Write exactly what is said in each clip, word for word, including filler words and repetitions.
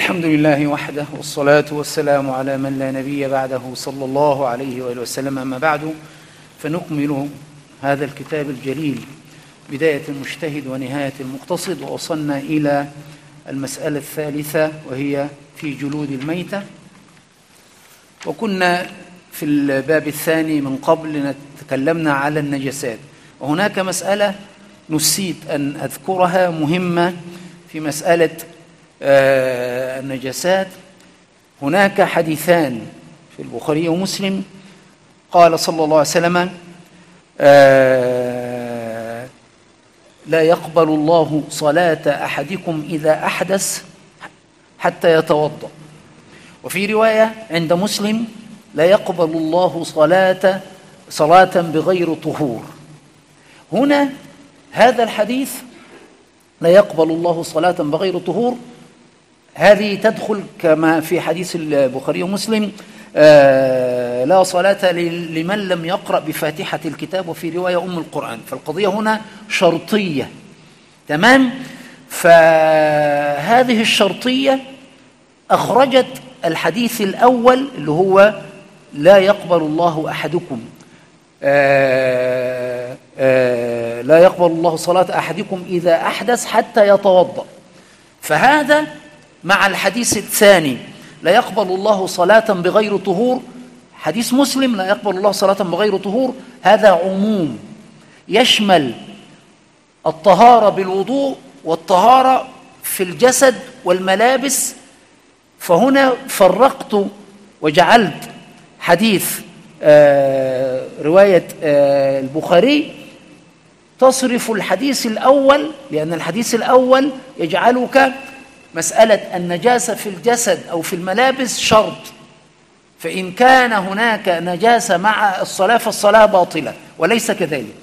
الحمد لله وحده، والصلاة والسلام على من لا نبي بعده صلى الله عليه وآله وسلم. أما بعد، فنكمل هذا الكتاب الجليل، بداية المجتهد ونهاية المقتصد، ووصلنا إلى المسألة الثالثة وهي في جلود الميتة. وكنا في الباب الثاني من قبل تكلمنا على النجاسات، وهناك مسألة نسيت أن أذكرها مهمة في مسألة آه النجاسات. هناك حديثان في البخاري ومسلم، قال صلى الله عليه وسلم: آه لا يقبل الله صلاة أحدكم إذا أحدث حتى يتوضأ. وفي رواية عند مسلم: لا يقبل الله صلاة صلاة بغير طهور. هنا هذا الحديث لا يقبل الله صلاة بغير طهور، هذه تدخل كما في حديث البخاري ومسلم: آه لا صلاة لمن لم يقرأ بفاتحة الكتاب، وفي رواية أم القرآن. فالقضية هنا شرطية، تمام؟ فهذه الشرطية أخرجت الحديث الأول اللي هو لا يقبل الله أحدكم آه آه لا يقبل الله صلاة أحدكم إذا أحدث حتى يتوضأ. فهذا مع الحديث الثاني لا يقبل الله صلاة بغير طهور، حديث مسلم لا يقبل الله صلاة بغير طهور، هذا عموم يشمل الطهارة بالوضوء والطهارة في الجسد والملابس. فهنا فرقت وجعلت حديث آه رواية آه البخاري تصرف الحديث الأول، لأن الحديث الأول يجعلك مسألة النجاسة في الجسد أو في الملابس شرط، فإن كان هناك نجاسة مع الصلاة فالصلاة باطلة، وليس كذلك.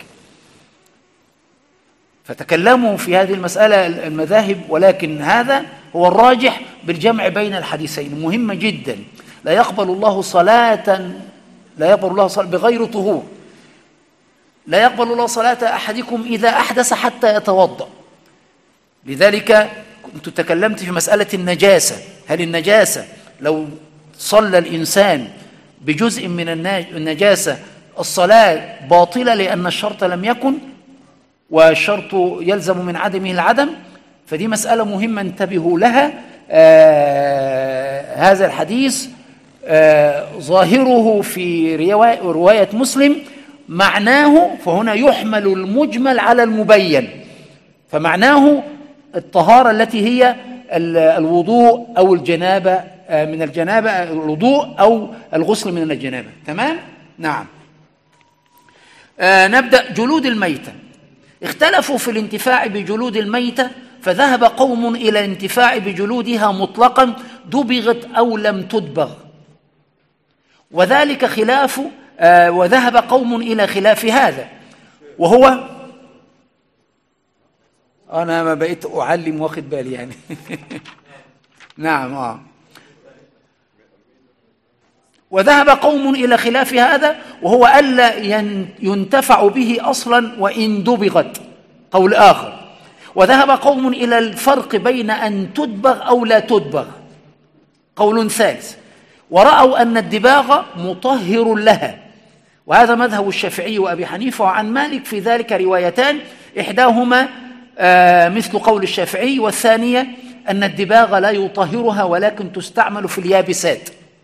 فتكلموا في هذه المسألة المذاهب، ولكن هذا هو الراجح بالجمع بين الحديثين. مهمة جدا. لا يقبل الله صلاة لا يقبل الله صلاة بغير طهور، لا يقبل الله صلاة أحدكم إذا أحدث حتى يتوضأ. لذلك كنت تكلمت في مسألة النجاسة. هل النجاسة لو صلى الإنسان بجزء من النجاسة الصلاة باطلة لأن الشرط لم يكن، والشرط يلزم من عدمه العدم؟ فدي مسألة مهمة انتبهوا لها. آه هذا الحديث آه ظاهره في رواية, رواية مسلم، معناه فهنا يحمل المجمل على المبين، فمعناه الطهارة التي هي الوضوء أو الجنابة من الجنابة، الوضوء أو الغسل من الجنابة. تمام؟ نعم. آه نبدأ. جلود الميتة. اختلفوا في الانتفاع بجلود الميتة، فذهب قوم إلى الانتفاع بجلودها مطلقا دبغت أو لم تدبغ، وذلك خلاف آه وذهب قوم إلى خلاف هذا، وهو أنا ما بقيت أعلم واخد بالي يعني. نعم. آه وذهب قوم إلى خلاف هذا، وهو ألا ينتفع به أصلا وإن دبغت، قول آخر. وذهب قوم إلى الفرق بين أن تدبغ أو لا تدبغ، قول ثالث. ورأوا أن الدباغ مطهر لها، وهذا مذهب الشافعي وأبي حنيفة وعن مالك. في ذلك روايتان، إحداهما آه مثل قول الشافعي، والثانية أن الدباغ لا يطهرها ولكن تستعمل في اليابسات.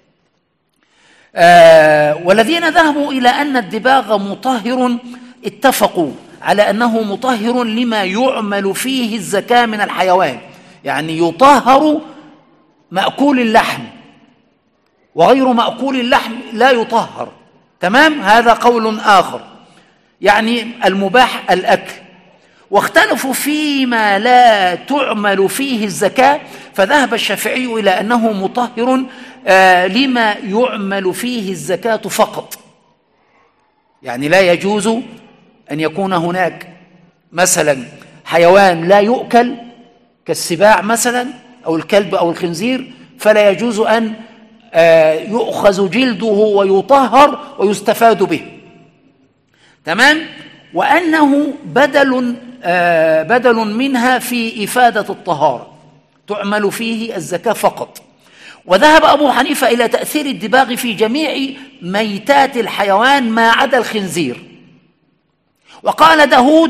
آه والذين ذهبوا إلى أن الدباغ مطهر اتفقوا على أنه مطهر لما يعمل فيه الزكاة من الحيوان، يعني يطهر مأكول اللحم، وغير مأكول اللحم لا يطهر. تمام؟ هذا قول آخر، يعني المباح الأكل. واختلفوا فيما لا تعمل فيه الزكاة، فذهب الشافعي إلى أنه مطهر آه لما يعمل فيه الزكاة فقط، يعني لا يجوز أن يكون هناك مثلا حيوان لا يؤكل كالسباع مثلا أو الكلب أو الخنزير، فلا يجوز أن آه يؤخذ جلده ويطهر ويستفاد به. تمام؟ وأنه بدل آه بدل منها في إفادة الطهارة. تعمل فيه الزكاة فقط. وذهب أبو حنيفة إلى تأثير الدباغ في جميع ميتات الحيوان ما عدا الخنزير. وقال داود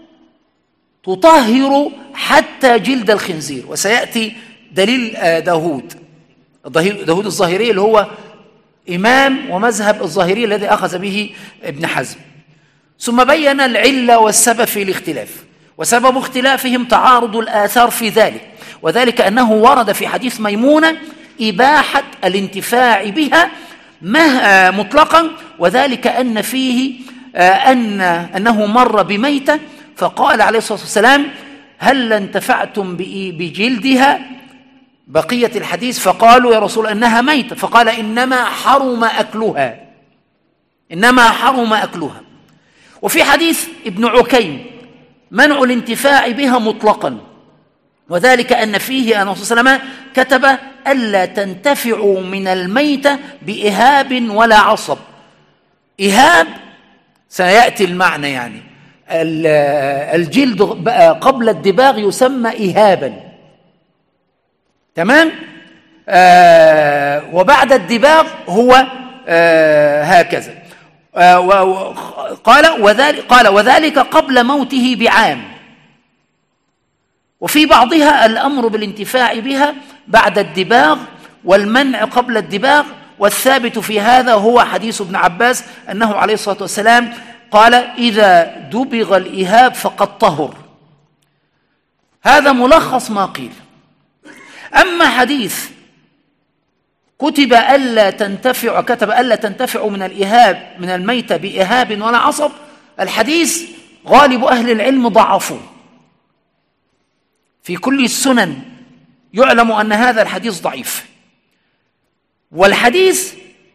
تطهر حتى جلد الخنزير، وسيأتي دليل داود داود الظاهري اللي هو إمام ومذهب الظاهري الذي أخذ به ابن حزم. ثم بين العلة والسبب في الاختلاف، وسبب اختلافهم تعارض الآثار في ذلك، وذلك أنه ورد في حديث ميمونة إباحة الانتفاع بها مطلقا، وذلك أن فيه أن أنه مر بميتة فقال عليه الصلاة والسلام هل انتفعتم بجلدها؟ بقية الحديث فقالوا يا رسول أنها ميتة، فقال إنما حرم أكلها إنما حرم أكلها. وفي حديث ابن عكيم منع الانتفاع بها مطلقا، وذلك أن فيه أن الرسول صلى الله عليه وسلم كتب ألا تنتفعوا من الميتة بإهاب ولا عصب. إهاب سيأتي المعنى، يعني الجلد قبل الدباغ يسمى إهابا، تمام؟ آه وبعد الدباغ هو آه هكذا. آه قال وذلك قال وذلك قبل موته بعام. وفي بعضها الأمر بالانتفاع بها بعد الدباغ والمنع قبل الدباغ، والثابت في هذا هو حديث ابن عباس أنه عليه الصلاة والسلام قال إذا دبغ الإهاب فقد طهر. هذا ملخص ما قيل. أما حديث كتب ألا تنتفع كتب ألا تنتفع من الإهاب من الميتة بإهاب ولا عصب، الحديث غالب أهل العلم ضعفوه. في كل السنن يعلم أن هذا الحديث ضعيف. والحديث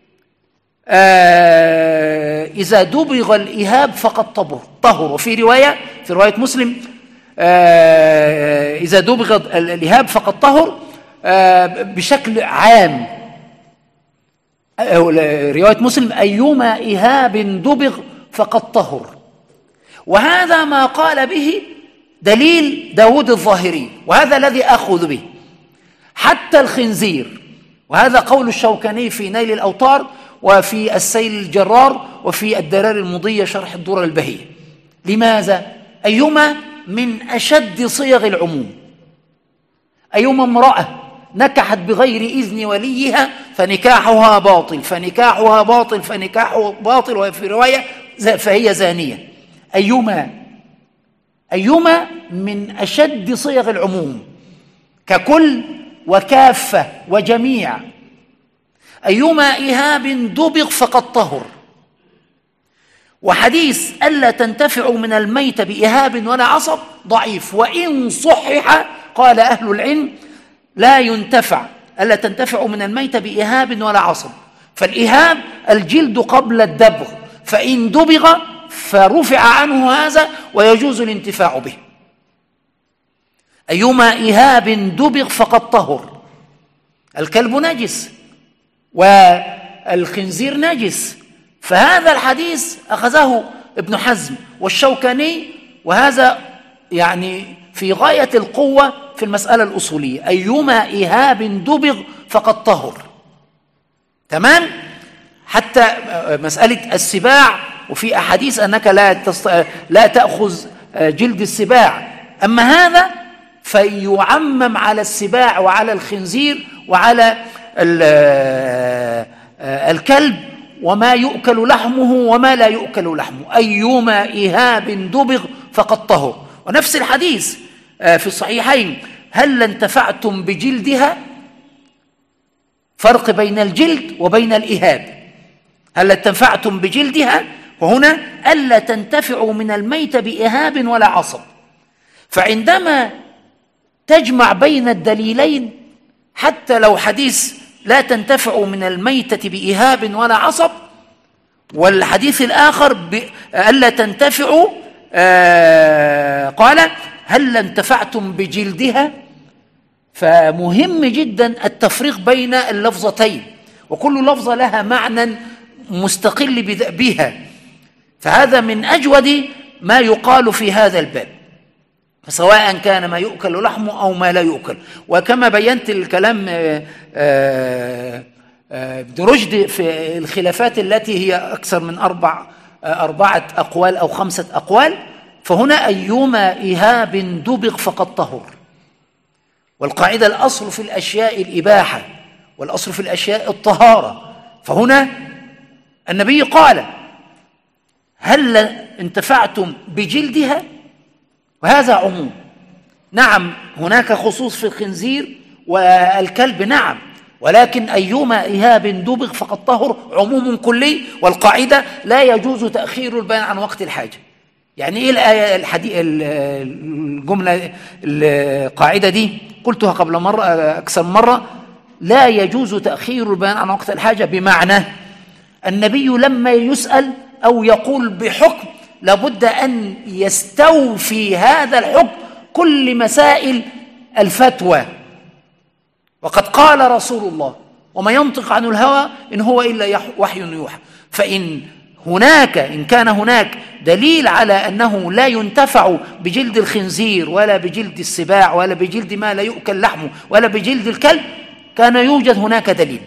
آه إذا دبغ الإهاب فقد طهر. وفي رواية في رواية مسلم آه إذا دبغ الإهاب فقد طهر آه بشكل عام. رواية مسلم أيما إهاب دبغ فقد طهر. وهذا ما قال به دليل داود الظاهري، وهذا الذي أخذ به. حتى الخنزير، وهذا قول الشوكاني في نيل الأوطار وفي السيل الجرار وفي الدرار المضية شرح الدرر البهية. لماذا؟ أيما من أشد صيغ العموم. أيما امرأة نكحت بغير إذن وليها فنكاحها باطل فنكاحها باطل فنكاحها باطل وفي رواية فهي زانية. أيما أيما من أشد صيغ العموم ككل وكافة وجميع. أيما إهاب دبغ فقد طهر. وحديث ألا تنتفع من الميت بإهاب ولا عصب ضعيف، وإن صحح قال أهل العلم لا ينتفع ألا تنتفع من الميت بإهاب ولا عصب. فالإهاب الجلد قبل الدبغ، فإن دبغ فرفع عنه هذا ويجوز الانتفاع به. أيما إهاب دبغ فقد طهر. الكلب نجس والخنزير نجس، فهذا الحديث أخذه ابن حزم والشوكاني، وهذا يعني في غاية القوة في المسألة الأصولية. أيما إهاب دبغ فقد طهر، تمام؟ حتى مسألة السباع، وفي أحاديث أنك لا تست... لا تأخذ جلد السباع. أما هذا فيعمم على السباع وعلى الخنزير وعلى الكلب وما يؤكل لحمه وما لا يؤكل لحمه. أيما إهاب دبغ فقد طهر. ونفس الحديث في الصحيحين هل انتفعتم بجلدها؟ فرق بين الجلد وبين الإهاب. هل انتفعتم بجلدها؟ وهنا ألا تنتفعوا من الميت بإهاب ولا عصب. فعندما تجمع بين الدليلين، حتى لو حديث لا تنتفع من الميتة بإهاب ولا عصب، والحديث الآخر ألا تنتفعوا آه قال هل انتفعتم بجلدها، فمهم جدا التفريق بين اللفظتين، وكل لفظة لها معنى مستقل بها. فهذا من أجود ما يقال في هذا الباب. سواء كان ما يؤكل لحمه أو ما لا يؤكل. وكما بينت الكلام ابن رشد في الخلافات التي هي أكثر من أربع أربعة أقوال أو خمسة أقوال، فهنا أيما إهاب دبغ فقد طهر. والقاعدة الأصل في الأشياء الإباحة والأصل في الأشياء الطهارة. فهنا النبي قال هل انتفعتم بجلدها؟ وهذا عموم. نعم هناك خصوص في الخنزير والكلب، نعم، ولكن أيما إهاب دبغ فقد طهر عموم كلي. والقاعدة لا يجوز تأخير البيان عن وقت الحاجة. يعني إيه الآية الحديث الجملة القاعدة دي؟ قلتها قبل مرة أكثر مرة، لا يجوز تأخير البيان عن وقت الحاجة، بمعنى النبي لما يسأل أو يقول بحكم لابد أن يستوفي هذا الحكم كل مسائل الفتوى. وقد قال رسول الله وما ينطق عن الهوى إن هو إلا وحي يوحى. فإن هناك إن كان هناك دليل على أنه لا ينتفع بجلد الخنزير ولا بجلد السباع ولا بجلد ما لا يؤكل لحمه ولا بجلد الكلب، كان يوجد هناك دليل.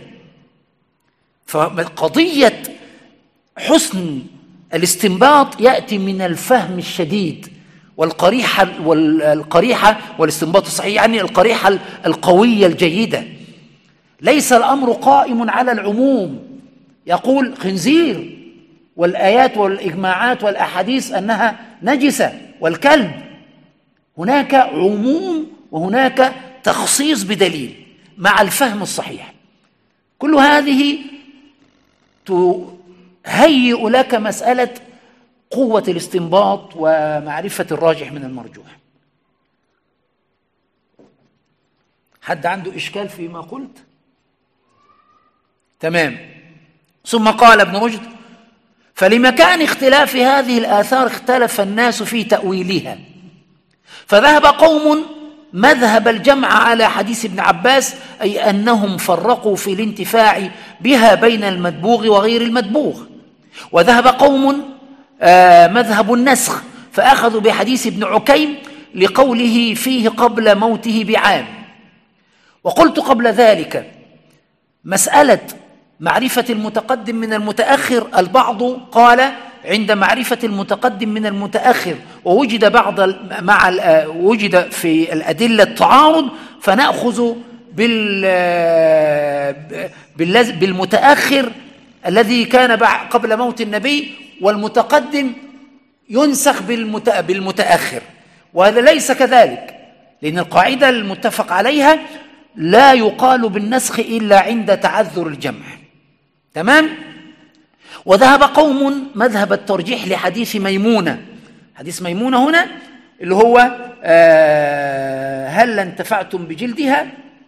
فقضية حسن الاستنباط يأتي من الفهم الشديد والقريحة والقريحة والاستنباط الصحيح، يعني القريحة القوية الجيدة. ليس الأمر قائم على العموم، يقول خنزير والآيات والإجماعات والأحاديث أنها نجسة والكلب. هناك عموم وهناك تخصيص بدليل مع الفهم الصحيح. كل هذه تهيئ لك مسألة قوة الاستنباط ومعرفة الراجح من المرجوح. حد عنده إشكال فيما قلت؟ تمام. ثم قال ابن رشد فلمكان اختلاف هذه الآثار اختلف الناس في تأويلها، فذهب قوم مذهب الجمع على حديث ابن عباس، أي أنهم فرقوا في الانتفاع بها بين المدبوغ وغير المدبوغ. وذهب قوم آه مذهب النسخ، فأخذوا بحديث ابن عكيم لقوله فيه قبل موته بعام. وقلت قبل ذلك مسألة معرفة المتقدم من المتأخر، البعض قال عند معرفة المتقدم من المتأخر ووجد بعض مع وجد في الأدلة التعارض، فنأخذ بالمتأخر الذي كان قبل موت النبي، والمتقدم ينسخ بالمتأخر. وهذا ليس كذلك، لأن القاعدة المتفق عليها لا يقال بالنسخ إلا عند تعذر الجمع. تمام؟ وذهب قوم مذهب الترجيح لحديث ميمونة. حديث ميمونة هنا اللي هو آه هل انتفعتم بجلدها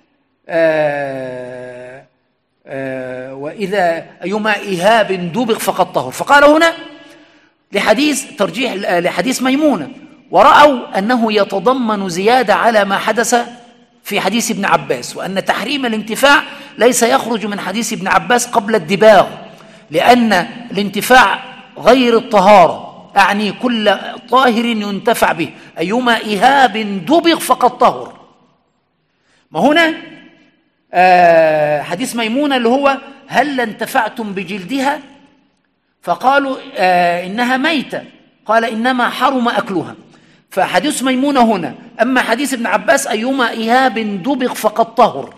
آه آه وإذا أيما إهاب دبغ فقد طهر. فقال هنا لحديث ترجيح لحديث ميمونة، ورأوا أنه يتضمن زيادة على ما حدث في حديث ابن عباس، وأن تحريم الانتفاع ليس يخرج من حديث ابن عباس قبل الدباغ، لأن الانتفاع غير الطهارة، أعني كل طاهر ينتفع به، أيما إهاب دبغ فقد طهر. ما هنا آه حديث ميمونة اللي هو هل انتفعتم بجلدها؟ فقالوا آه إنها ميتة، قال إنما حرم أكلها. فحديث ميمونة هنا. أما حديث ابن عباس أيما إهاب دبغ فقد طهر،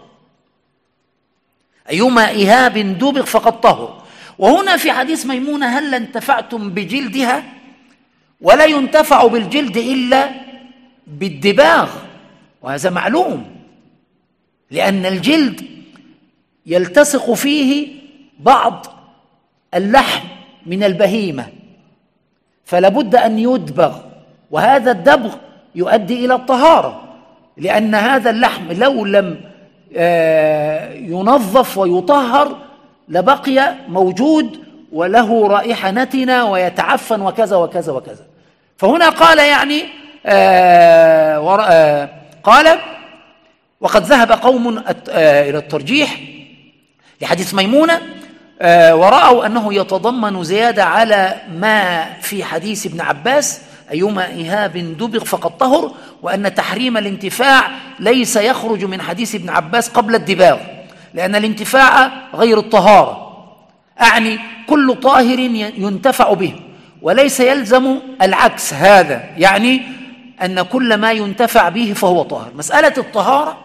أيما إهاب دبغ فقد طهر. وهنا في حديث ميمونة هل انتفعتم بجلدها؟ ولا ينتفع بالجلد إلا بالدباغ، وهذا معلوم، لأن الجلد يلتصق فيه بعض اللحم من البهيمة، فلا بد أن يدبغ، وهذا الدبغ يؤدي إلى الطهارة، لأن هذا اللحم لو لم ينظف ويطهر لبقي موجود وله رائحة نتنة ويتعفن وكذا وكذا وكذا. فهنا قال يعني آه آه قال وقد ذهب قوم آه إلى الترجيح لحديث ميمونة آه ورأوا أنه يتضمن زيادة على ما في حديث ابن عباس، أيما إهاب دبغ فقد طهر، وأن تحريم الانتفاع ليس يخرج من حديث ابن عباس قبل الدباغ، لأن الانتفاع غير الطهارة، أعني كل طاهر ينتفع به، وليس يلزم العكس هذا، يعني أن كل ما ينتفع به فهو طاهر. مسألة الطهارة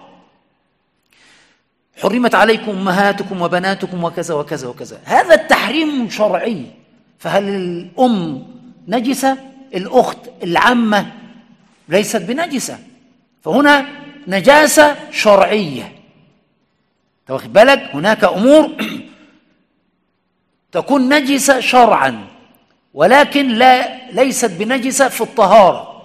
حرمت عليكم أمهاتكم وبناتكم وكذا وكذا وكذا، هذا التحريم شرعي. فهل الأم نجسة؟ الأخت العمة ليست بنجسة، فهنا نجاسة شرعية. واخد بالك؟ هناك أمور تكون نجسة شرعا ولكن لا ليست بنجسة في الطهارة.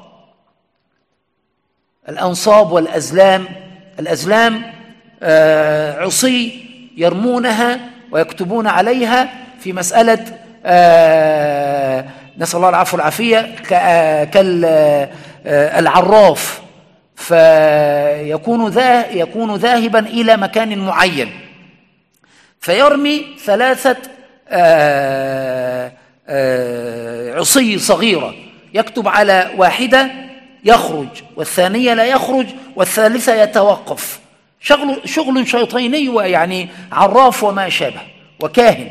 الأنصاب والأزلام، الأزلام آه عصي يرمونها ويكتبون عليها في مسألة آه نسأل الله العفو والعافية كالعراف، فيكون ذا يكون ذاهبا إلى مكان معين فيرمي ثلاثة آه آه عصي صغيرة، يكتب على واحدة يخرج والثانية لا يخرج والثالثة يتوقف. شغل شغل شيطاني، ويعني عراف وما شابه وكاهن.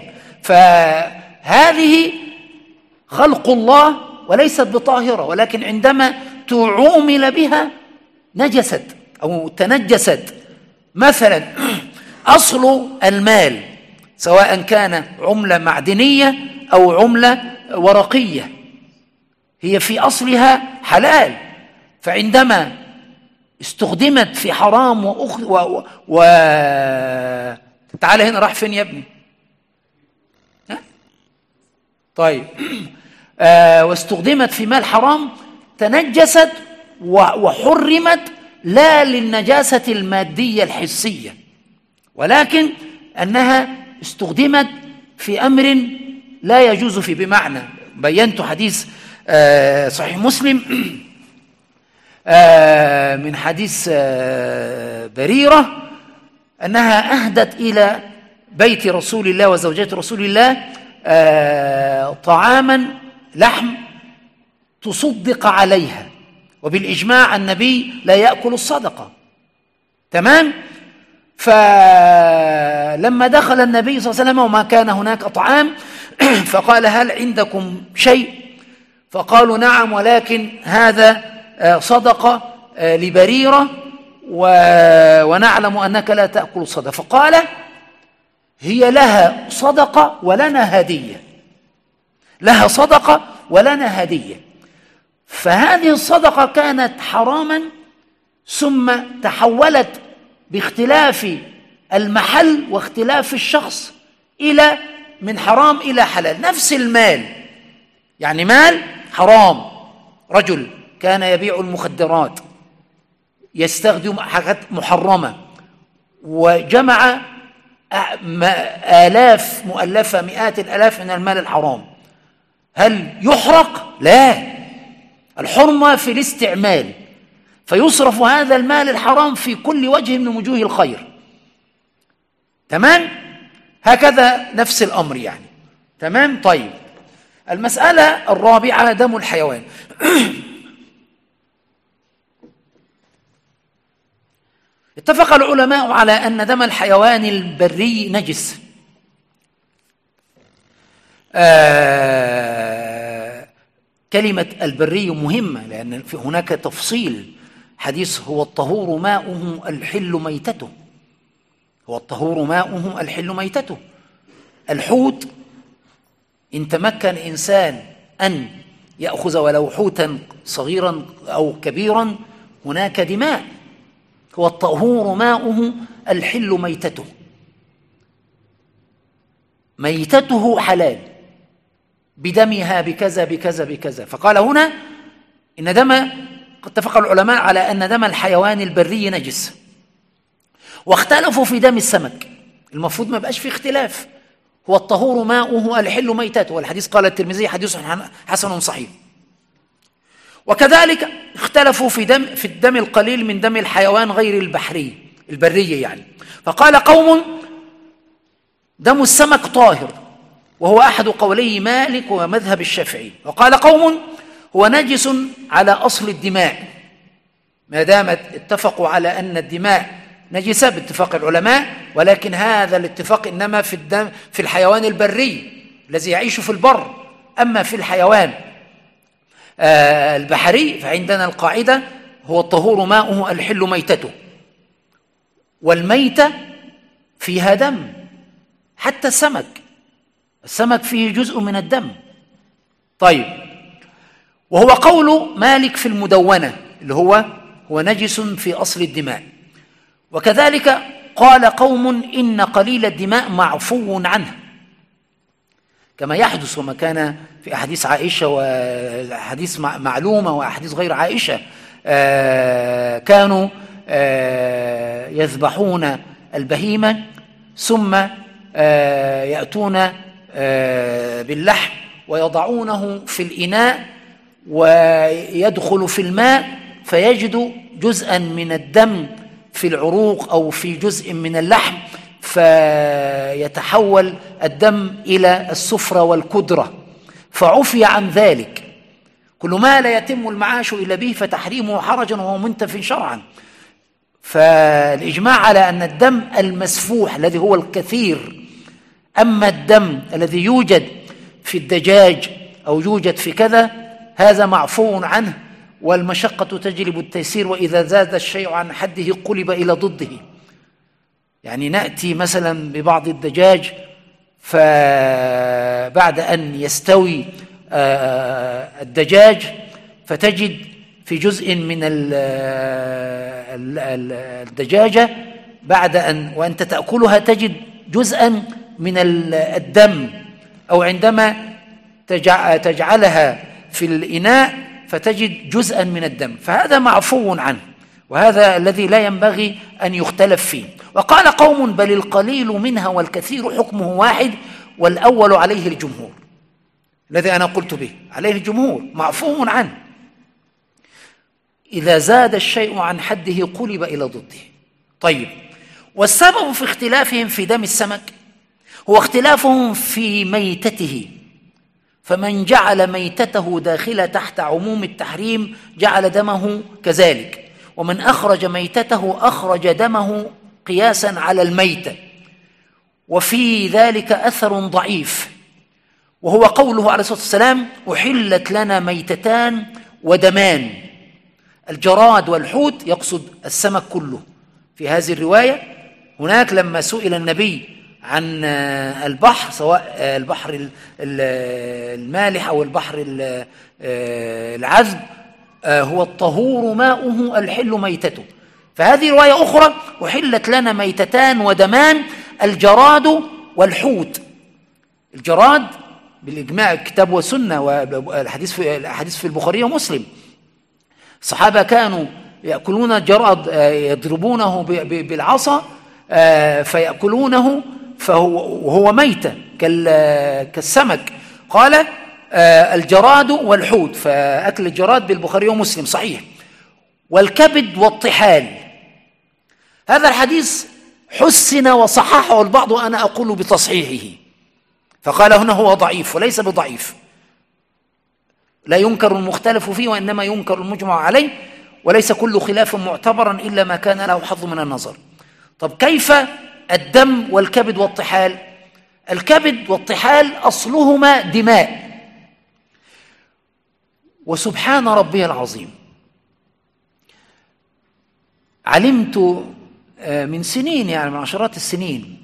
فهذه خلق الله وليست بطاهرة، ولكن عندما تعومل بها نجست أو تنجست. مثلا أصل المال سواء كان عملة معدنية أو عملة ورقية هي في أصلها حلال، فعندما استخدمت في حرام وأخ و... و... تعال هنا، راح فين يا ابني؟ ها؟ طيب آه واستخدمت في مال حرام تنجست و... وحرمت، لا للنجاسة المادية الحسية، ولكن أنها استخدمت في أمر لا يجوز فيه. بمعنى بينت حديث آه صحيح مسلم آه من حديث آه بريرة أنها أهدت إلى بيت رسول الله وزوجات رسول الله آه طعاما لحم تصدق عليها، وبالإجماع النبي لا يأكل الصدقة. تمام؟ فلما دخل النبي صلى الله عليه وسلم وما كان هناك طعام فقال هل عندكم شيء؟ فقالوا نعم، ولكن هذا صدقة لبريرة ونعلم أنك لا تأكل الصدقة. فقال هي لها صدقة ولنا هدية، لها صدقة ولنا هدية. فهذه الصدقة كانت حراما ثم تحولت باختلاف المحل واختلاف الشخص إلى من حرام إلى حلال. نفس المال، يعني مال حرام، رجل كان يبيع المخدرات يستخدم حاجات محرمة وجمع آلاف مؤلفة مئات الآلاف من المال الحرام، هل يحرق؟ لا، الحرمة في الاستعمال، فيصرف هذا المال الحرام في كل وجه من وجوه الخير. تمام؟ هكذا نفس الأمر يعني. تمام؟ طيب، المسألة الرابعة دم الحيوان. اتفق العلماء على أن دم الحيوان البري نجس. آه كلمة البري مهمة، لأن في هناك تفصيل. حديث هو الطهور ماؤه الحل ميتته، هو الطهور ماؤه الحل ميتته. الحوت إن تمكن إنسان أن يأخذ ولو حوتا صغيرا أو كبيرا هناك دماء، هو الطهور ماؤه الحل ميتته، ميتته حلال بدمها بكذا بكذا بكذا. فقال هنا إن دم، اتفق العلماء على أن دم الحيوان البري نجس، واختلفوا في دم السمك. المفروض ما بقاش في اختلاف، هو الطهور ماؤه الحل ميتته، والحديث قال الترمذي حديث حسن صحيح. وكذلك اختلفوا في دم في الدم القليل من دم الحيوان غير البحري البري يعني. فقال قوم دم السمك طاهر، وهو أحد قولي مالك ومذهب الشافعي. وقال قوم هو نجس على أصل الدماء، ما دامت اتفقوا على أن الدماء نجسة باتفاق العلماء، ولكن هذا الاتفاق إنما في الدم في الحيوان البري الذي يعيش في البر. أما في الحيوان آه البحري فعندنا القاعدة هو الطهور ماؤه الحل ميتته، والميتة فيها دم، حتى السمك السمك فيه جزء من الدم. طيب، وهو قول مالك في المدونة اللي هو هو نجس في أصل الدماء. وكذلك قال قوم إن قليل الدماء معفو عنه، كما يحدث وما كان في أحاديث عائشة وأحاديث معلومة وأحاديث غير عائشة. آه كانوا آه يذبحون البهيمة ثم آه يأتون آه باللحم ويضعونه في الإناء ويدخل في الماء فيجد جزءا من الدم في العروق أو في جزء من اللحم، فيتحول الدم إلى السفرة والكدرة، فعفي عن ذلك. كل ما لا يتم المعاش إلا به فتحريمه حرجا وهو منتف شرعا. فالإجماع على أن الدم المسفوح الذي هو الكثير، أما الدم الذي يوجد في الدجاج أو يوجد في كذا هذا معفو عنه، والمشقة تجلب التيسير، وإذا زاد الشيء عن حده قلب إلى ضده. يعني نأتي مثلا ببعض الدجاج فبعد أن يستوي الدجاج فتجد في جزء من الدجاجة بعد أن وأنت تأكلها تجد جزءا من الدم، أو عندما تجعلها في الإناء فتجد جزءا من الدم، فهذا معفو عنه، وهذا الذي لا ينبغي أن يختلف فيه. وقال قوم بل القليل منها والكثير حكمه واحد، والأول عليه الجمهور، الذي أنا قلت به عليه الجمهور معفو عنه. إذا زاد الشيء عن حده قلب إلى ضده. طيب، والسبب في اختلافهم في دم السمك هو اختلافهم في ميتته، فمن جعل ميتته داخلة تحت عموم التحريم جعل دمه كذلك، ومن أخرج ميتته أخرج دمه قياسا على الميتة. وفي ذلك أثر ضعيف، وهو قوله عليه الصلاة والسلام أحلت لنا ميتتان ودمان، الجراد والحوت، يقصد السمك كله. في هذه الرواية هناك لما سئل النبي عن البحر، سواء البحر المالح أو البحر العذب، هو الطهور ماؤه الحل ميتته. فهذه رواية أخرى أحلت لنا ميتتان ودمان، الجراد والحوت. الجراد بالإجماع الكتاب والسنة والحديث في الحديث في البخاري ومسلم، الصحابة كانوا يأكلون الجراد يضربونه بالعصا فيأكلونه وهو ميتة كالسمك. قال الجراد والحوت، فأكل الجراد بالبخاري ومسلم صحيح. والكبد والطحال، هذا الحديث حسن وصححه البعض وأنا أقول بتصحيحه، فقال هنا هو ضعيف وليس بضعيف، لا ينكر المختلف فيه وإنما ينكر المجمع عليه، وليس كل خلاف معتبرا إلا ما كان له حظ من النظر. طب كيف الدم والكبد والطحال؟ الكبد والطحال أصلهما دماء، وسبحان ربي العظيم علمت من سنين، يعني من عشرات السنين،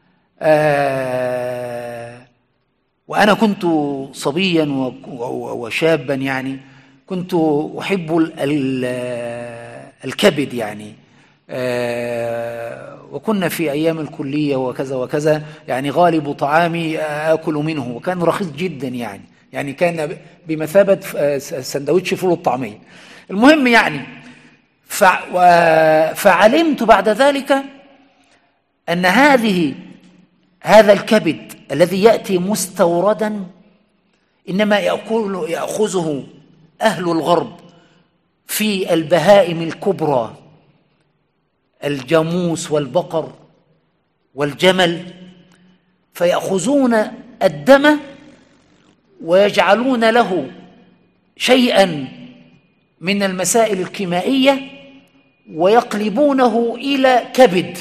وأنا كنت صبيا وشابا، يعني كنت أحب الكبد يعني، وكنا في أيام الكلية وكذا وكذا، يعني غالب طعامي آكل منه، وكان رخيص جدا يعني يعني كان بمثابة سندوتش فول الطعمية. المهم يعني فعلمت بعد ذلك أن هذه هذا الكبد الذي يأتي مستوردا إنما يأكل يأخذه أهل الغرب في البهائم الكبرى، الجاموس والبقر والجمل، فيأخذون الدم ويجعلون له شيئا من المسائل الكيميائية ويقلبونه إلى كبد،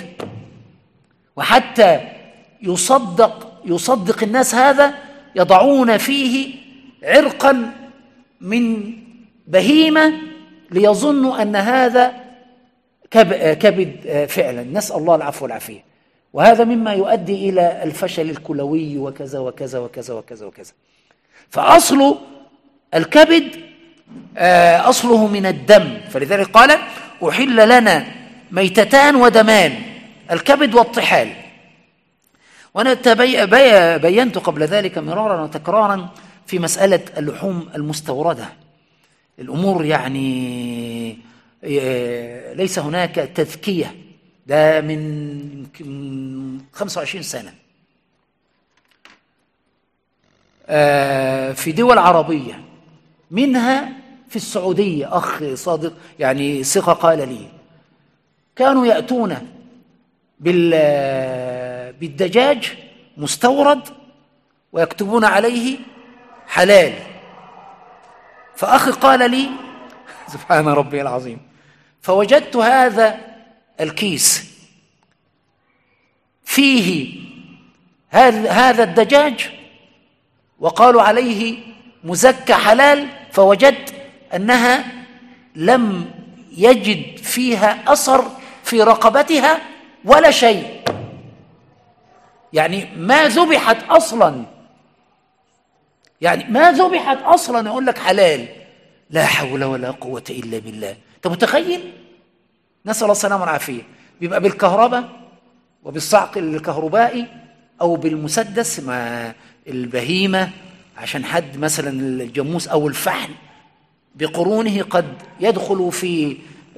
وحتى يصدق يصدق الناس هذا يضعون فيه عرقا من بهيمة ليظنوا أن هذا كبد فعلا، نسأل الله العفو والعافية. وهذا مما يؤدي إلى الفشل الكلوي وكذا وكذا وكذا وكذا وكذا. فأصل الكبد أصله من الدم، فلذلك قال أحل لنا ميتتان ودمان، الكبد والطحال. وأنا بينت قبل ذلك مرارا وتكرارا في مسألة اللحوم المستوردة، الأمور يعني ليس هناك تذكية، ده من خمسة وعشرين سنة في دول عربية، منها في السعودية. أخ صادق يعني ثقة قال لي كانوا يأتون بالدجاج مستورد ويكتبون عليه حلال. فأخي قال لي سبحان ربي العظيم، فوجدت هذا الكيس فيه هذا الدجاج وقالوا عليه مزكى حلال، فوجدت أنها لم يجد فيها أثر في رقبتها ولا شيء، يعني ما ذبحت أصلا، يعني ما ذبحت أصلا يقول لك حلال. لا حول ولا قوة إلا بالله. أنت متخيل؟ نسأل الله السلامة والعافية. بيبقى بالكهرباء وبالصعق الكهربائي أو بالمسدس مع البهيمة عشان حد مثلا الجاموس أو الفحل بقرونه قد يدخل في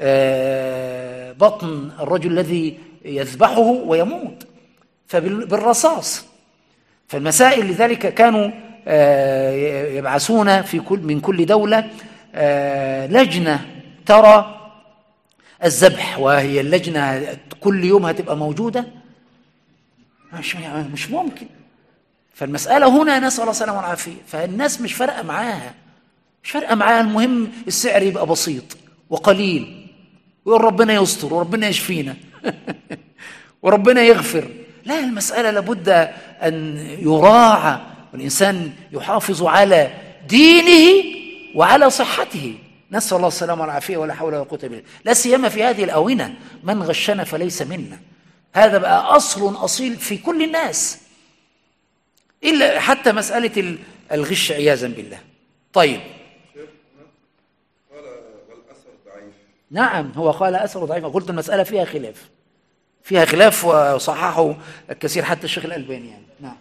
بطن الرجل الذي يذبحه ويموت، فبالرصاص. فالمسائل لذلك كانوا يبعثون في كل من كل دولة لجنة ترى الذبح، وهي اللجنة كل يوم هتبقى موجودة، مش مش ممكن. فالمسألة هنا نسأل الله السلامة والعافية. فالناس مش فارقة معاها، مش فارقة معاها، المهم السعر يبقى بسيط وقليل، ويقول ربنا يستر وربنا يشفينا وربنا يغفر. لا، المسألة لابد أن يراعى والإنسان يحافظ على دينه وعلى صحته. نسأل الله السلامة والعافية ولا حول ولا قوة إلا بالله. لا سيما في هذه الآونة، من غشنا فليس منا. هذا بقى أصل أصيل في كل الناس، إلا حتى مسألة الغش عياذا بالله. طيب، قال والأثر ضعيف. نعم، هو قال أثر ضعيف. قلت المسألة فيها خلاف، فيها خلاف وصححه الكثير حتى الشيخ الألباني يعني. نعم.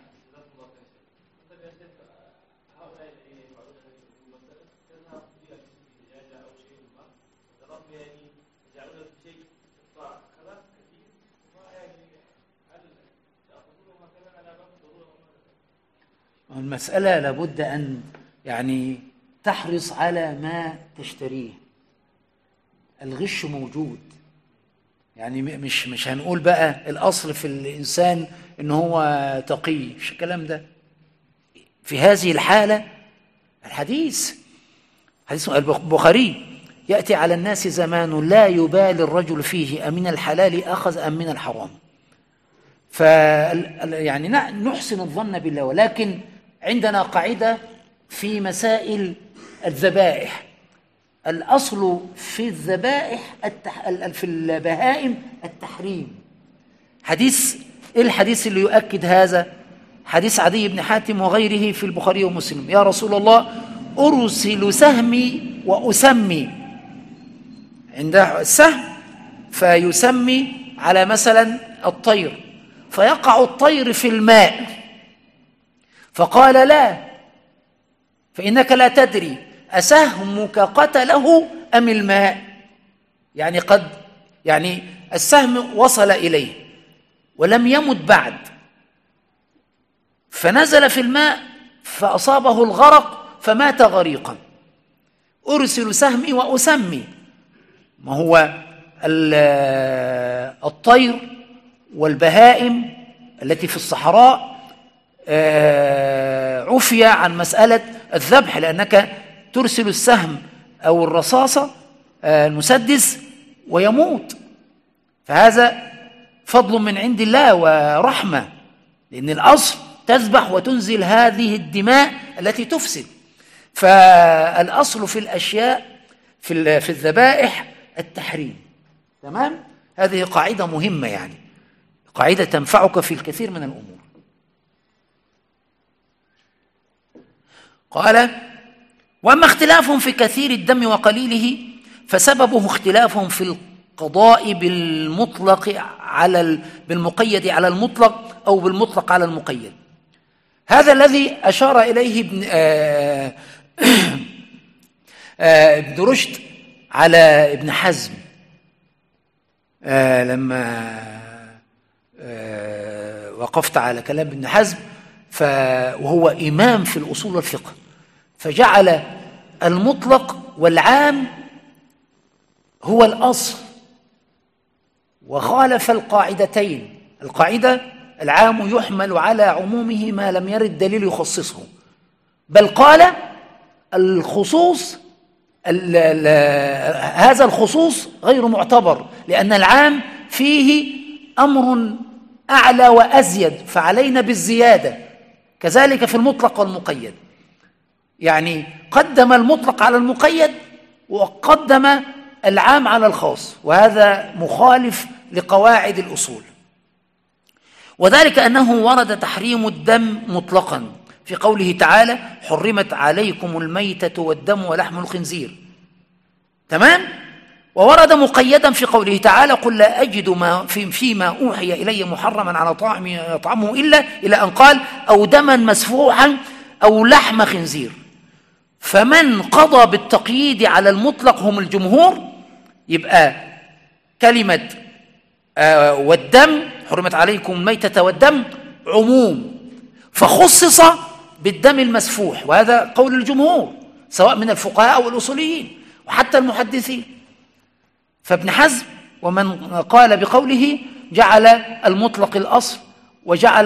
المسألة لابد أن يعني تحرص على ما تشتريه. الغش موجود، يعني مش مش هنقول بقى الأصل في الإنسان إن هو تقي، مش الكلام ده. في هذه الحالة الحديث حديث البخاري يأتي على الناس زمان لا يبالي الرجل فيه أمن الحلال أخذ أم من الحرام. ف يعني نحسن الظن بالله، ولكن عندنا قاعدة في مسائل الذبائح. الأصل في الذبائح التح... في البهائم التحريم. حديث إيه الحديث اللي يؤكد هذا؟ حديث عدي بن حاتم وغيره في البخاري ومسلم: يا رسول الله أرسل سهمي وأسمي. عنده السهم فيسمي على مثلا الطير، فيقع الطير في الماء، فقال: لا، فإنك لا تدري أسهمك قتله أم الماء. يعني قد يعني السهم وصل إليه ولم يمت بعد، فنزل في الماء فأصابه الغرق فمات غريقا. أرسل سهمي وأسمي. ما هو الطير والبهائم التي في الصحراء عفي عن مسألة الذبح، لأنك ترسل السهم أو الرصاصة المسدس ويموت. فهذا فضل من عند الله ورحمة، لأن الأصل تذبح وتنزل هذه الدماء التي تفسد. فالأصل في الأشياء في في الذبائح التحريم. تمام؟ هذه قاعدة مهمة، يعني قاعدة تنفعك في الكثير من الأمور. قال: وأما اختلافهم في كثير الدم وقليله فسببه اختلافهم في القضاء بالمطلق على بالمقيد على المطلق أو بالمطلق على المقيد. هذا الذي أشار إليه ابن آه آه ابن رشد على ابن حزم آه لما آه وقفت على كلام ابن حزم، وهو إمام في الأصول والفقه، فجعل المطلق والعام هو الأصل وخالف القاعدتين. القاعدة: العام يحمل على عمومه ما لم يرد دليل يخصصه، بل قال الخصوص ال ال هذا الخصوص غير معتبر، لأن العام فيه أمر أعلى وأزيد، فعلينا بالزيادة. كذلك في المطلق والمقيد، يعني قدم المطلق على المقيد وقدم العام على الخاص، وهذا مخالف لقواعد الأصول. وذلك أنه ورد تحريم الدم مطلقا في قوله تعالى: حرمت عليكم الميتة والدم ولحم الخنزير. تمام؟ وورد مقيدا في قوله تعالى: قل لا أجد ما في فيما أوحي إلي محرما على طعام يطعمه إلا إلى أن قال: أو دما مسفوحا أو لحم خنزير. فمن قضى بالتقييد على المطلق هم الجمهور، يبقى كلمة آه والدم، حرمت عليكم الميتة والدم، عموم، فخصص بالدم المسفوح، وهذا قول الجمهور سواء من الفقهاء أو الأصوليين وحتى المحدثين. فابن حزم ومن قال بقوله جعل المطلق الأصل وجعل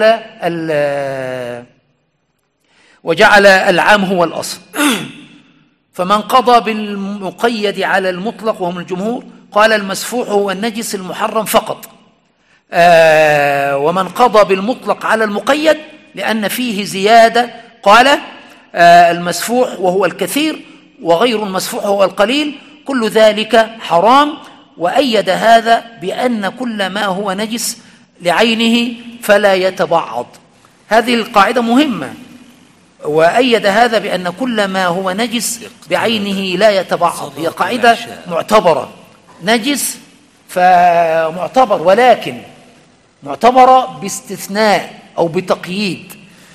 وجعل العام هو الأصل. فمن قضى بالمقيد على المطلق وهم الجمهور قال المسفوح هو النجس المحرم فقط، آه ومن قضى بالمطلق على المقيد لأن فيه زيادة قال آه المسفوح وهو الكثير وغير المسفوح هو القليل، كل ذلك حرام. وأيد هذا بأن كل ما هو نجس لعينه فلا يتبعض. هذه القاعدة مهمة. وأيد هذا بأن كل ما هو نجس بعينه لا يتبعض، هي قاعدة معتبرة. نجس فمعتبر، ولكن معتبرة باستثناء أو بتقييد.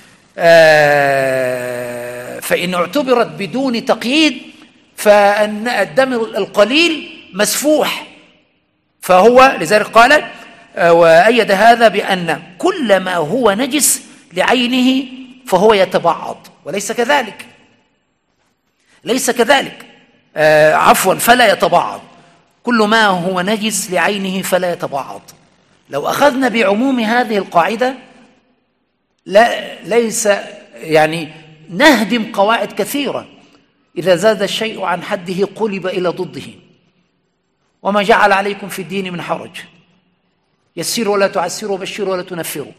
فإن اعتبرت بدون تقييد فأن الدم القليل مسفوح، فهو لذلك قال وأيد هذا بأن كل ما هو نجس لعينه فهو يتبعض، وليس كذلك، ليس كذلك آه عفوا فلا يتبعض. كل ما هو نجس لعينه فلا يتبعض. لو أخذنا بعموم هذه القاعدة لا ليس يعني نهدم قواعد كثيرة. إذا زاد الشيء عن حده قلب إلى ضده، وما جعل عليكم في الدين من حرج، يسروا ولا تعسروا وبشروا ولا تنفروا.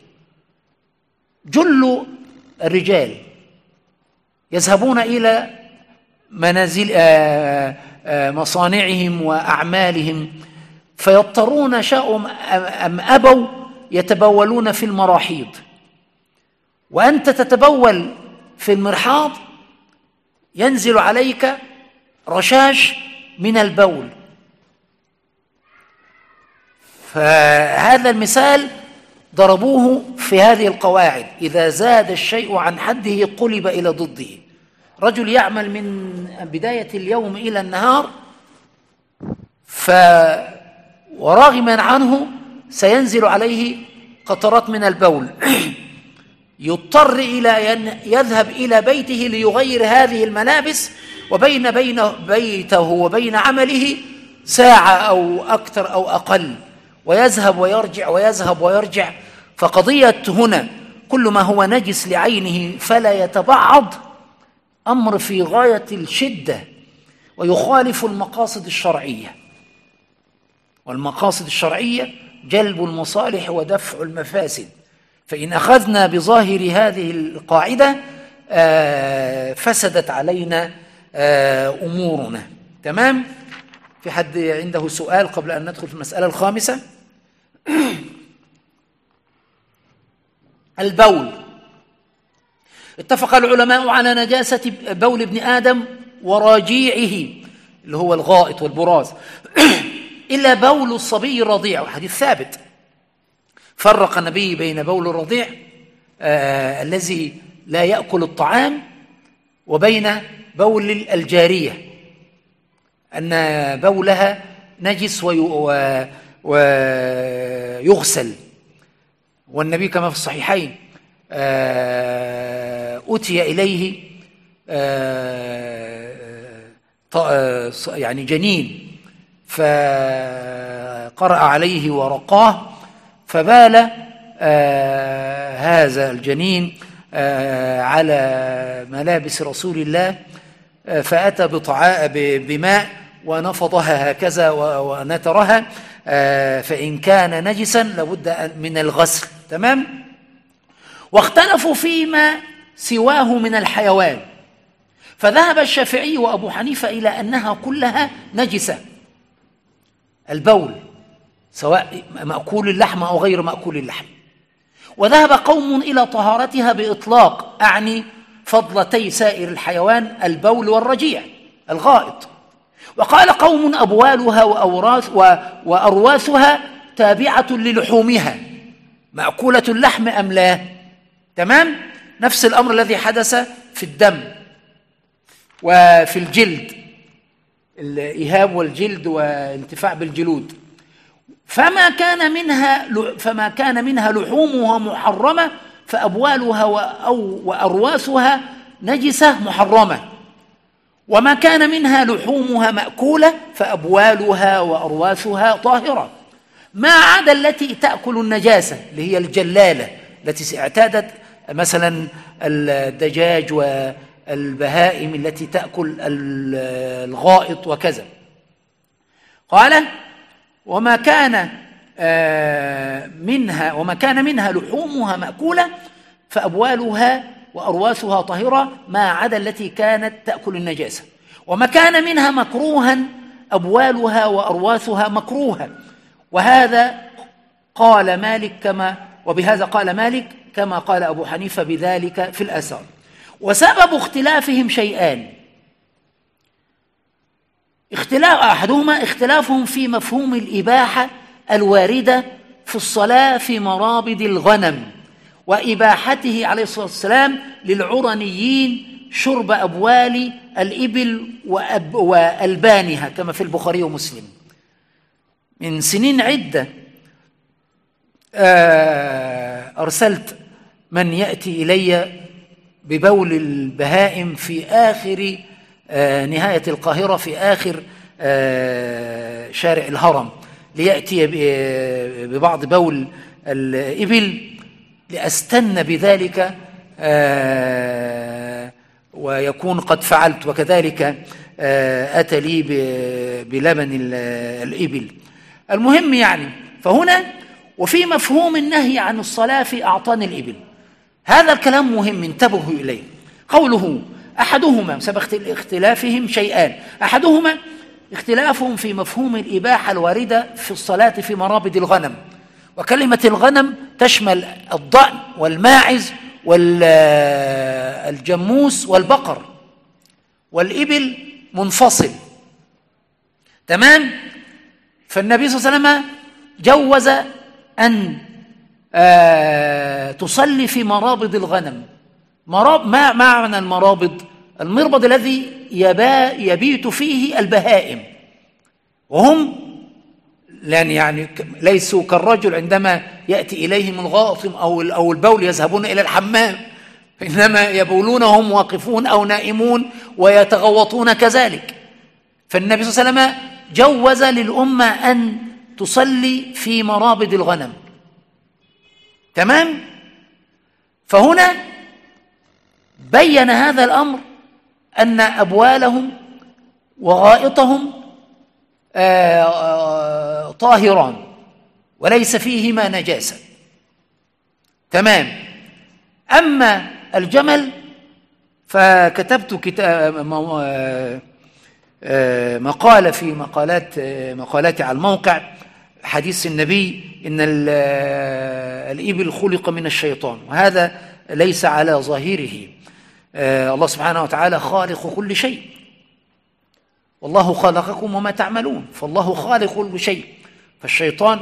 جل الرجال يذهبون إلى منازل آآ آآ مصانعهم وأعمالهم، فيضطرون شاءوا أم أبوا يتبولون في المراحيض، وأنت تتبول في المرحاض ينزل عليك رشاش من البول. فهذا المثال ضربوه في هذه القواعد: إذا زاد الشيء عن حده قلب إلى ضده. رجل يعمل من بداية اليوم إلى النهار، ف وراغما عنه سينزل عليه قطرات من البول، يضطر إلى أن يذهب إلى بيته ليغير هذه الملابس، وبين بين بيته وبين عمله ساعة أو أكثر أو أقل، ويذهب ويرجع ويذهب ويرجع. فقضية هنا كل ما هو نجس لعينه فلا يتبعض، أمر في غاية الشدة ويخالف المقاصد الشرعية، والمقاصد الشرعية جلب المصالح ودفع المفاسد. فإن أخذنا بظاهر هذه القاعدة فسدت علينا أمورنا. تمام؟ في حد عنده سؤال قبل أن ندخل في المسألة الخامسة؟ البول. اتفق العلماء على نجاسة بول ابن آدم وراجيعه اللي هو الغائط والبراز إلا بول الصبي الرضيع، حديث ثابت. فرق النبي بين بول الرضيع آه الذي لا يأكل الطعام وبين بول الجارية، أن بولها نجس ويغسل. والنبي كما في الصحيحين آه أتي إليه آه يعني جنين فقرأ عليه ورقاه فبال آه هذا الجنين آه على ملابس رسول الله، آه فأتى بماء ونفضها هكذا ونترها، آه فإن كان نجسا لابد من الغسل. تمام؟ واختلفوا فيما سواه من الحيوان، فذهب الشافعي وأبو حنيفة إلى أنها كلها نجسة، البول سواء مأكول اللحم أو غير مأكول اللحم. وذهب قوم إلى طهارتها بإطلاق، أعني فضلتي سائر الحيوان البول والرجيع الغائط. وقال قوم أبوالها وأوراث وأرواثها تابعة للحومها، مأكولة اللحم أم لا؟ تمام؟ نفس الأمر الذي حدث في الدم وفي الجلد، الإهاب والجلد وانتفاع بالجلود. فما كان منها فما كان منها لحومها محرمة فأبوالها وأرواثها نجسة محرمة، وما كان منها لحومها مأكولة فأبوالها وأرواثها طاهرة، ما عدا التي تأكل النجاسة اللي هي الجلالة التي اعتادت مثلا الدجاج والبهائم التي تأكل الغائط وكذا. قال وما كان منها وما كان منها لحومها مأكولة فأبوالها وأرواثها طاهرة ما عدا التي كانت تأكل النجاسة، وما كان منها مكروها أبوالها وأرواثها مكروها. وهذا قال مالك كما وبهذا قال مالك كما قال أبو حنيفة بذلك في الآثار. وسبب اختلافهم شيئان: اختلاف أحدهما اختلافهم في مفهوم الإباحة الواردة في الصلاة في مرابض الغنم، وإباحته عليه الصلاة والسلام للعرنيين شرب أبوال الإبل وأب وألبانها كما في البخاري ومسلم. من سنين عدة أرسلت من يأتي إلي ببول البهائم في آخر نهاية القاهرة، في آخر شارع الهرم، ليأتي ببعض بول الإبل لأستن بذلك ويكون قد فعلت، وكذلك أتى لي بلبن الإبل. المهم يعني فهنا وفي مفهوم النهي عن الصلاة في أعطان الإبل، هذا الكلام مهم انتبهوا إليه. قوله أحدهما سبب اختلافهم شيئان: أحدهما اختلافهم في مفهوم الإباحة الواردة في الصلاة في مرابض الغنم، وكلمة الغنم تشمل الضأن والماعز والجموس والبقر، والإبل منفصل. تمام؟ فالنبي صلى الله عليه وسلم جوز أن آه تصلي في مرابض الغنم. مراب ما معنى المرابض؟ المربض الذي يبيت فيه البهائم، وهم لأن يعني ليسوا كالرجل عندما يأتي إليهم الغائط أو أو البول يذهبون إلى الحمام، إنما يبولون وهم واقفون أو نائمون ويتغوطون كذلك. فالنبي صلى الله عليه وسلم جوز للأمة أن تصلي في مرابض الغنم. تمام؟ فهنا بين هذا الأمر أن أبوالهم وغائطهم طاهران وليس فيهما نجاسة. تمام. أما الجمل فكتبت كتاب مقالة في مقالات مقالاتي على الموقع، حديث النبي إن الإبل خلق من الشيطان، وهذا ليس على ظاهره. الله سبحانه وتعالى خالق كل شيء، والله خلقكم وما تعملون، فالله خالق كل شيء. فالشيطان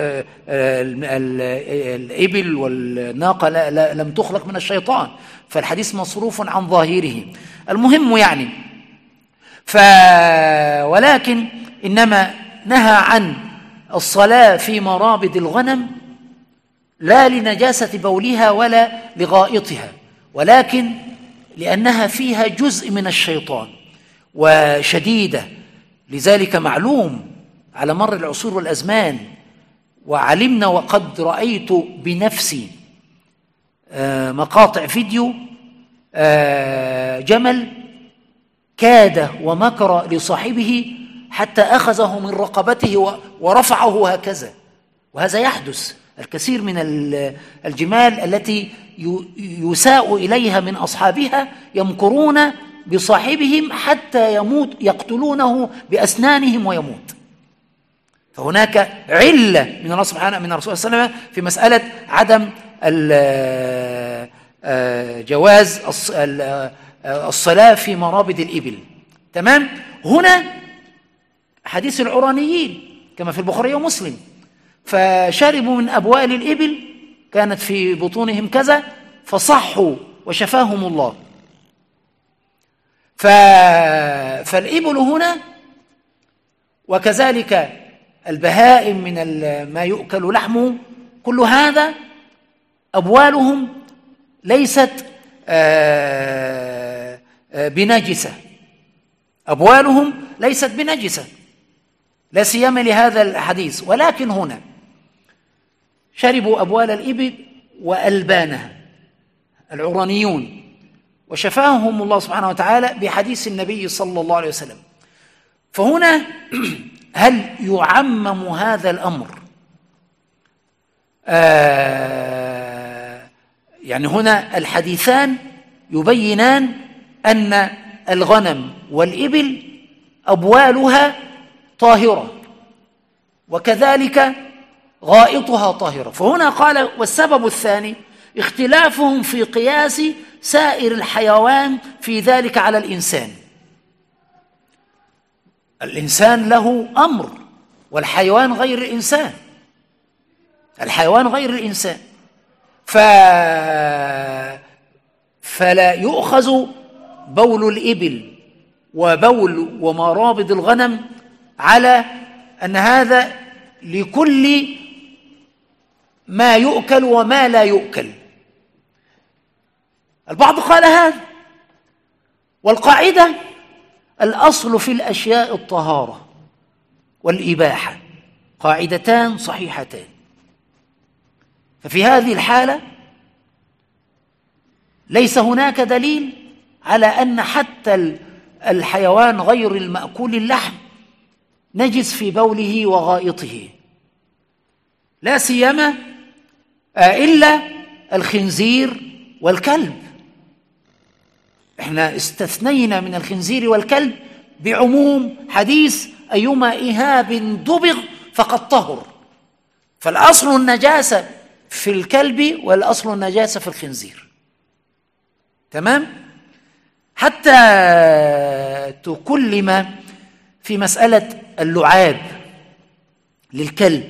الإبل والناقة لم تخلق من الشيطان، فالحديث مصروف عن ظاهره. المهم يعني ف ولكن إنما نهى عن الصلاة في مرابض الغنم لا لنجاسة بولها ولا لغائطها، ولكن لأنها فيها جزء من الشيطان وشديدة. لذلك معلوم على مر العصور والأزمان، وعلمنا وقد رأيت بنفسي مقاطع فيديو جمل كاد ومكر لصاحبه حتى أخذه من رقبته ورفعه هكذا، وهذا يحدث. الكثير من الجمال التي يساء إليها من أصحابها يمكرون بصاحبهم حتى يموت، يقتلونه بأسنانهم ويموت. فهناك علة من الله سبحانه من الرسول صلى الله عليه وسلم في مسألة عدم جواز الصلاة في مرابض الإبل. تمام. هنا حديث العرانيين كما في البخاري ومسلم، فشربوا من أبوال الإبل كانت في بطونهم كذا فصحوا وشفاهم الله. ف... فالإبل هنا وكذلك البهائم من ما يؤكل لحمه، كل هذا أبوالهم ليست بنجسة، أبوالهم ليست بنجسة لا سيما لهذا الحديث. ولكن هنا شربوا أبوال الإبل وألبانها العرانيون، وشفاهم الله سبحانه وتعالى بحديث النبي صلى الله عليه وسلم. فهنا هل يعمم هذا الأمر؟ آه يعني هنا الحديثان يبينان أن الغنم والإبل أبوالها طاهرة، وكذلك غائطها طاهرة. فهنا قال والسبب الثاني اختلافهم في قياس سائر الحيوان في ذلك على الإنسان. الإنسان له أمر والحيوان غير الإنسان، الحيوان غير الإنسان. ف... فلا يؤخذ بول الإبل وبول ومرابض الغنم على أن هذا لكل ما يؤكل وما لا يؤكل. البعض قال هذا، والقاعدة الأصل في الأشياء الطهارة والإباحة، قاعدتان صحيحتان. ففي هذه الحالة ليس هناك دليل على أن حتى الحيوان غير المأكول اللحم نجس في بوله وغائطه، لا سيما إلا الخنزير والكلب. احنا استثنينا من الخنزير والكلب بعموم حديث أيما إهاب دبغ فقد طهر، فالأصل النجاسة في الكلب والأصل النجاسة في الخنزير. تمام؟ حتى تكلم في مسألة اللعاب للكلب،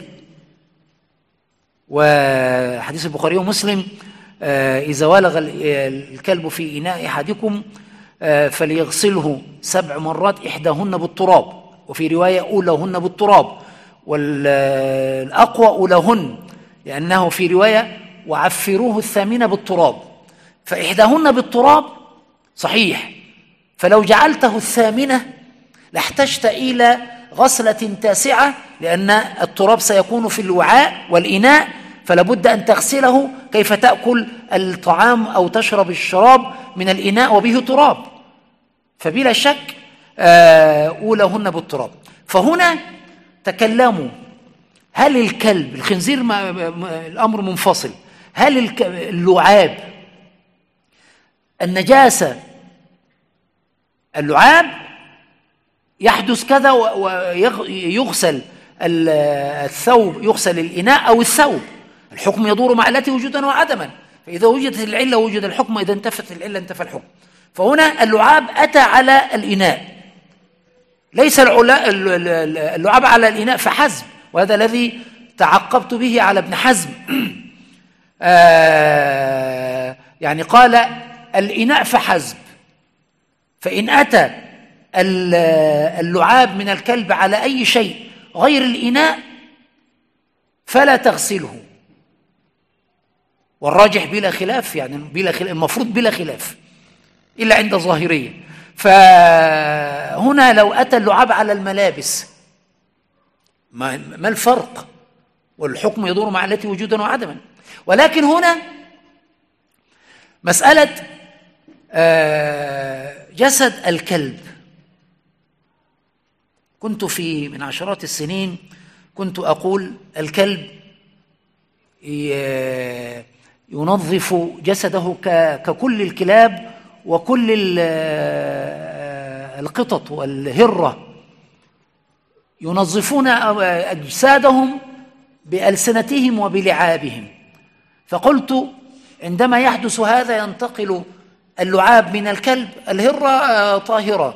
وحديث البخاري ومسلم إذا ولغ الكلب في إناء أحدكم فليغسله سبع مرات إحداهن بالتراب، وفي رواية أولهن بالتراب، والأقوى أولهن، لأنه في رواية وعفروه الثامنة بالتراب، فإحداهن بالتراب صحيح. فلو جعلته الثامنة لاحتجت إلى غسلة تاسعة، لأن التراب سيكون في الوعاء والإناء، فلا بد أن تغسله. كيف تأكل الطعام أو تشرب الشراب من الإناء وبه تراب؟ فبلا شك أولهن بالتراب. فهنا تكلموا هل الكلب الخنزير ما الأمر منفصل، هل اللعاب النجاسة اللعاب يحدث كذا ويغسل الثوب، يغسل الإناء أو الثوب، الحكم يدور مع التي وجودا وعدما، فإذا وجدت العلة وجد الحكم، إذا انتفت العلة انتفى الحكم. فهنا اللعاب أتى على الإناء، ليس اللعاب على الإناء فحسب، وهذا الذي تعقبت به على ابن حزم. آه يعني قال الإناء فحسب، فإن أتى اللعاب من الكلب على أي شيء غير الإناء فلا تغسله، والراجح بلا خلاف، يعني بلا خلاف، المفروض بلا خلاف إلا عند الظاهرية. فهنا لو أتى اللعاب على الملابس ما, ما الفرق؟ والحكم يدور مع التي وجودا وعدما. ولكن هنا مسألة جسد الكلب، كنت في من عشرات السنين كنت أقول الكلب ينظف جسده ككل الكلاب وكل القطط والهرة، ينظفون أجسادهم بألسنتهم وبلعابهم. فقلت عندما يحدث هذا ينتقل اللعاب من الكلب، الهرة طاهرة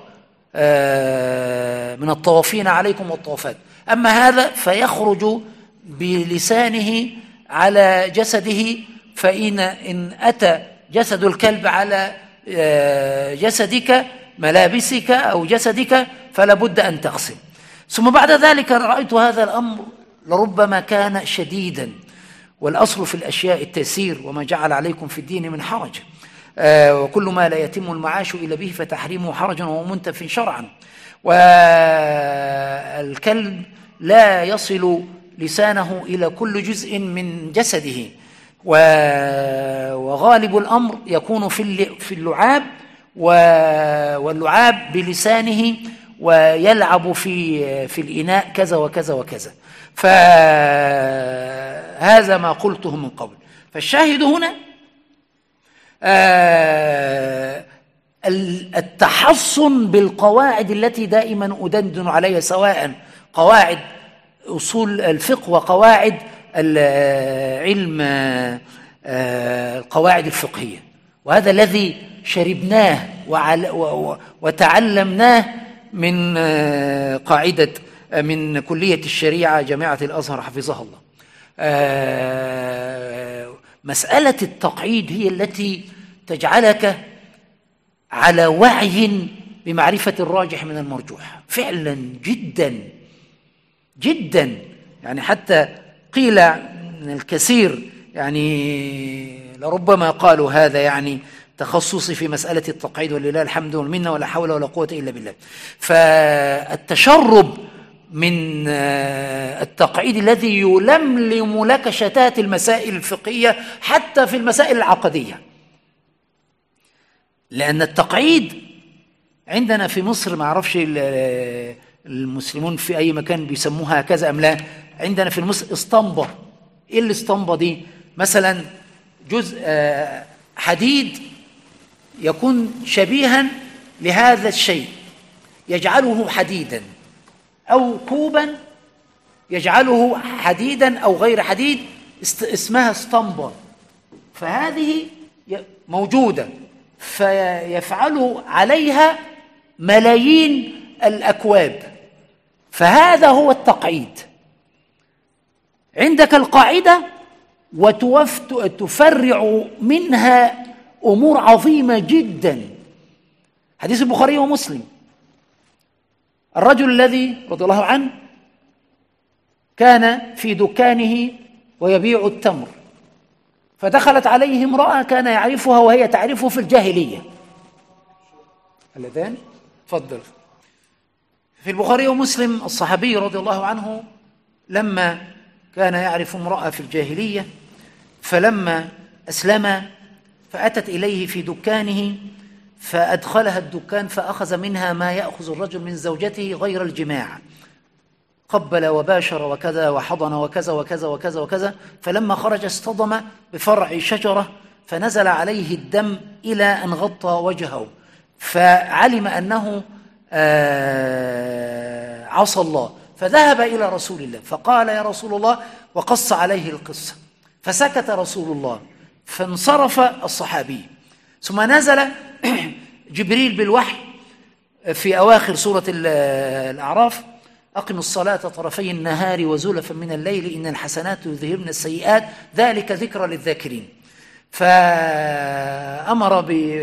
من الطوافين عليكم والطوافات، أما هذا فيخرج بلسانه على جسده، فإن إن أتى جسد الكلب على جسدك ملابسك أو جسدك فلا بد أن تغسل. ثم بعد ذلك رأيت هذا الأمر لربما كان شديدا، والأصل في الأشياء التيسير، وما جعل عليكم في الدين من حرج، وكل ما لا يتم المعاش إلا به فتحريمه حرج وهو منتف شرعا. والكلب لا يصل لسانه إلى كل جزء من جسده، وغالب الأمر يكون في اللعاب، واللعاب بلسانه ويلعب في في الإناء كذا وكذا وكذا. فهذا ما قلته من قبل. فالشاهد هنا التحصن بالقواعد التي دائما أدندن عليها، سواء قواعد أصول الفقه وقواعد علم القواعد الفقهية، وهذا الذي شربناه وتعلمناه من قاعدة من كلية الشريعة جامعة الأزهر حفظها الله. مسألة التقعيد هي التي تجعلك على وعي بمعرفة الراجح من المرجوح فعلا جدا جدا. يعني حتى قيل من الكثير، يعني لربما قالوا هذا يعني تخصصي في مسألة التقعيد، ولله الحمد والمنة ولا حول ولا قوة إلا بالله. فالتشرب من التقعيد الذي يلملم لك شتات المسائل الفقهية حتى في المسائل العقدية، لأن التقعيد عندنا في مصر، ما أعرفش المسلمون في أي مكان بيسموها كذا أم لا، عندنا في مصر اسطمبة. إيه الاسطمبة دي؟ مثلا جزء حديد يكون شبيها لهذا الشيء يجعله حديدا، أو كوبا يجعله حديدا أو غير حديد، اسمها اسطمبة. فهذه موجودة، فيفعل عليها ملايين الأكواب، فهذا هو التقعيد. عندك القاعدة وتفرع منها أمور عظيمة جدا. حديث البخاري ومسلم، الرجل الذي رضي الله عنه كان في دكانه ويبيع التمر، فدخلت عليه امرأة كان يعرفها وهي تعرفه في الجاهلية. اللذان تفضل. في البخاري ومسلم الصحابي رضي الله عنه لما كان يعرف امرأة في الجاهلية، فلما أسلم فأتت إليه في دكانه فأدخلها الدكان فأخذ منها ما يأخذ الرجل من زوجته غير الجماع، قبل وباشر وكذا وحضن وكذا وكذا وكذا وكذا، فلما خرج اصطدم بفرع شجرة فنزل عليه الدم إلى أن غطى وجهه، فعلم أنه عصى الله، فذهب إلى رسول الله فقال يا رسول الله، وقص عليه القصة، فسكت رسول الله، فانصرف الصحابي. ثم نزل جبريل بالوحي في أواخر سورة الأعراف: أقم الصلاة طرفي النهار وزلفا من الليل إن الحسنات يذهبن السيئات ذلك ذكرى للذاكرين. فأمر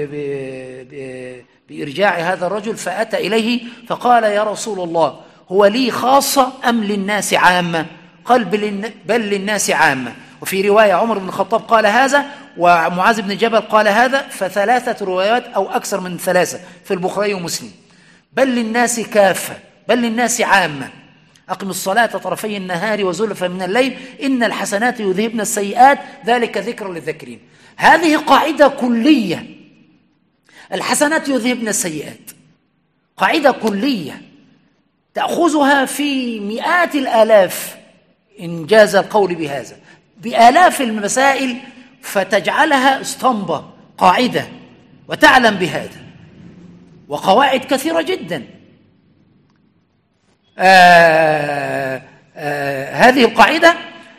بإرجاع هذا الرجل، فأتى إليه فقال يا رسول الله هو لي خاصة أم للناس عامة؟ قال بل للناس عامة. وفي رواية عمر بن الخطاب قال هذا، ومعاذ بن جبل قال هذا، فثلاثة روايات أو أكثر من ثلاثة في البخاري ومسلم. بل للناس كافة، بل للناس عامة. أقم الصلاة طرفي النهار وزلفا من الليل إن الحسنات يذهبن السيئات ذلك ذكر للذاكرين. هذه قاعدة كلية، الحسنات يذهبن السيئات، قاعدة كلية تأخذها في مئات الآلاف إن جاز القول بهذا، بآلاف المسائل، فتجعلها اسطمبة قاعدة وتعلم بهذا، وقواعد كثيرة جدا. آه آه هذه القاعدة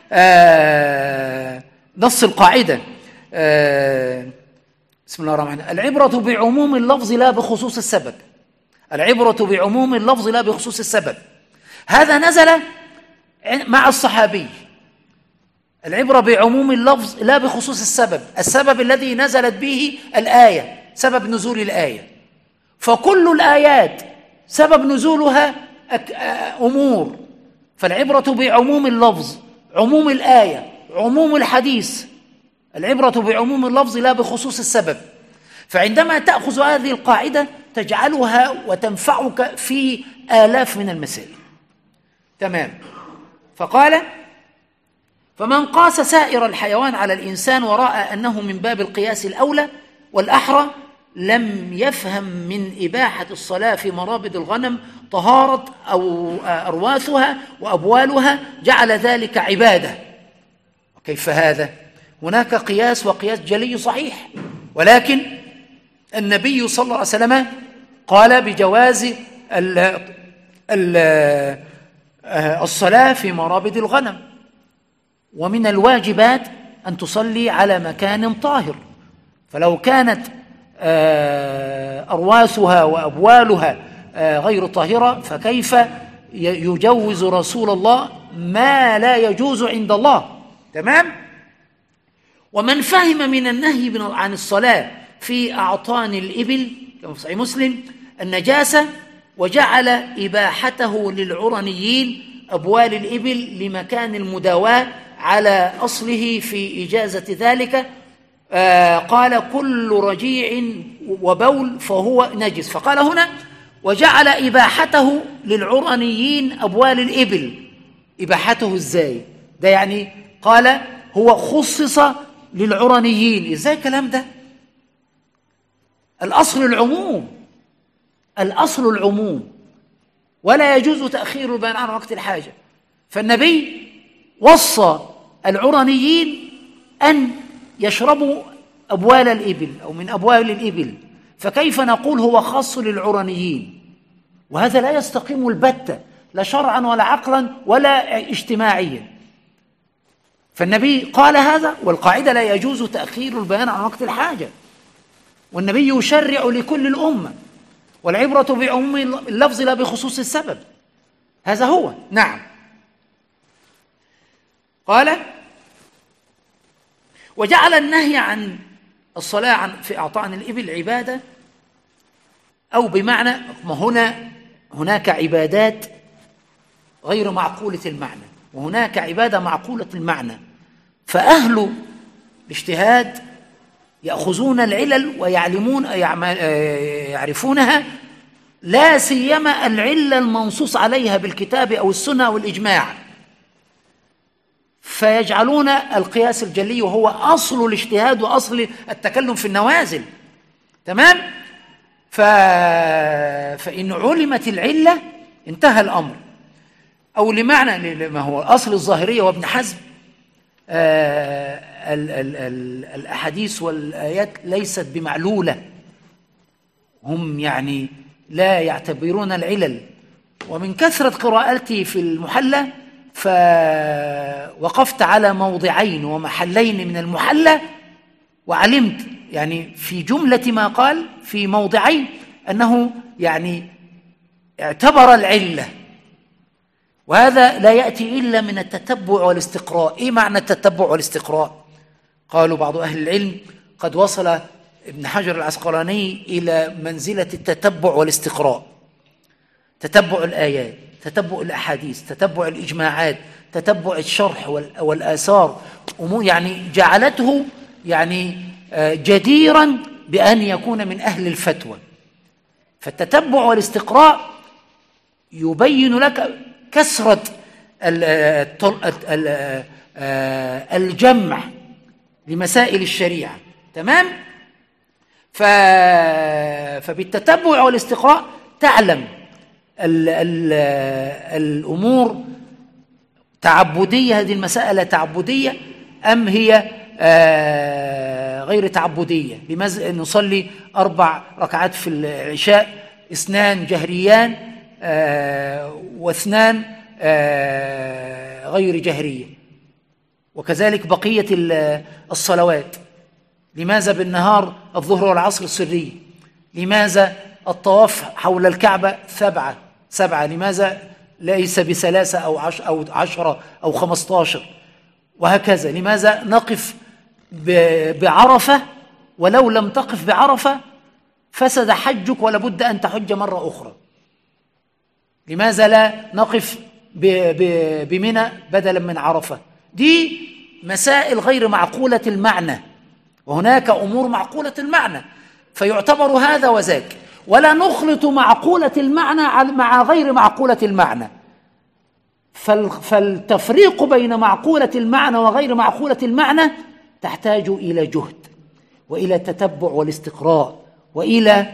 آه نص القاعدة آه بسم الله الرحمن الرحيم: العبرة بعموم اللفظ لا بخصوص السبب. العبرة بعموم اللفظ لا بخصوص السبب. هذا نزل مع الصحابي. العبرة بعموم اللفظ لا بخصوص السبب، السبب الذي نزلت به الآية، سبب نزول الآية. فكل الآيات سبب نزولها أمور، فالعبرة بعموم اللفظ، عموم الآية، عموم الحديث. العبرة بعموم اللفظ لا بخصوص السبب. فعندما تأخذ هذه القاعدة تجعلها وتنفعك في آلاف من المسائل. تمام. فقال: فمن قاس سائر الحيوان على الإنسان ورأى أنه من باب القياس الأولى والأحرى لم يفهم من إباحة الصلاة في مرابض الغنم طهارة أو أرواثها وأبوالها، جعل ذلك عبادة. كيف هذا؟ هناك قياس، وقياس جلي صحيح، ولكن النبي صلى الله عليه وسلم قال بجواز الصلاة في مرابض الغنم، ومن الواجبات أن تصلي على مكان طاهر. فلو كانت أرواثها وأبوالها غير طاهرة فكيف يجوز رسول الله ما لا يجوز عند الله؟ تمام؟ ومن فهم من النهي عن الصلاة في أعطان الإبل كما في صحيح مسلم النجاسة، وجعل إباحته للعرنيين أبوال الإبل لمكان المداواة على أصله في إجازة ذلك، آه قال كل رجيع وبول فهو نجس. فقال هنا: وجعل إباحته للعرنيين أبوال الإبل. إباحته إزاي؟ ده يعني قال هو خصص للعرنيين. إزاي الكلام ده؟ الأصل العموم، الأصل العموم، ولا يجوز تأخير البيان عن وقت الحاجة. فالنبي وصى العرنيين أن يشربوا أبوال الإبل أو من أبوال الإبل، فكيف نقول هو خاص للعرنيين؟ وهذا لا يستقيم البتة، لا شرعا ولا عقلا ولا اجتماعيا. فالنبي قال هذا، والقاعدة لا يجوز تأخير البيان عن وقت الحاجة، والنبي يشرع لكل الأمة، والعبرة بعموم اللفظ لا بخصوص السبب. هذا هو. نعم. قال: وجعل النهي عن الصلاة عن في أعطان الإبل عبادة، أو بمعنى ما هنا هناك عبادات غير معقولة المعنى، وهناك عبادة معقولة المعنى. فأهل الاجتهاد يأخذون العلل ويعلمون يعرفونها، لا سيما العلة المنصوص عليها بالكتاب أو السنة أو الإجماع، فيجعلون القياس الجلي وهو أصل الاجتهاد وأصل التكلم في النوازل. تمام؟ ف... فإن علمت العلة انتهى الأمر. أو لمعنى ما هو أصل الظاهرية وابن حزم آه ال ال ال الأحاديث والآيات ليست بمعلولة، هم يعني لا يعتبرون العلل. ومن كثرة قراءتي في المحلى فوقفت على موضعين ومحلين من المحلى، وعلمت يعني في جملة ما قال في موضعين أنه يعني اعتبر العلة، وهذا لا يأتي إلا من التتبع والاستقراء. إيه معنى التتبع والاستقراء؟ قالوا بعض أهل العلم قد وصل ابن حجر العسقلاني إلى منزلة التتبع والاستقراء، تتبع الآيات، تتبع الأحاديث، تتبع الإجماعات، تتبع الشرح والآثار، يعني جعلته يعني جديرا بأن يكون من أهل الفتوى. فالتتبع والاستقراء يبين لك كثرة الجمع لمسائل الشريعة، تمام؟ فبالتتبع والاستقراء تعلم ال ال الأمور تعبدية، هذه المسألة تعبدية أم هي غير تعبدية. لماذا نصلي أربع ركعات في العشاء، اثنان جهريان واثنان غير جهرية، وكذلك بقية الصلوات. لماذا بالنهار الظهر والعصر السرية؟ لماذا الطواف حول الكعبة سبعة سبعة؟ لماذا ليس بثلاثة أو عش أو عشرة أو خمستاشر؟ وهكذا. لماذا نقف بعرفة ولو لم تقف بعرفة فسد حجك ولابد أن تحج مرة أخرى؟ لماذا لا نقف بمنى بدلا من عرفة؟ دي مسائل غير معقولة المعنى، وهناك أمور معقولة المعنى، فيعتبر هذا وذاك، ولا نخلط معقولة المعنى مع غير معقولة المعنى. فالتفريق بين معقولة المعنى وغير معقولة المعنى تحتاج إلى جهد وإلى التتبع والاستقراء وإلى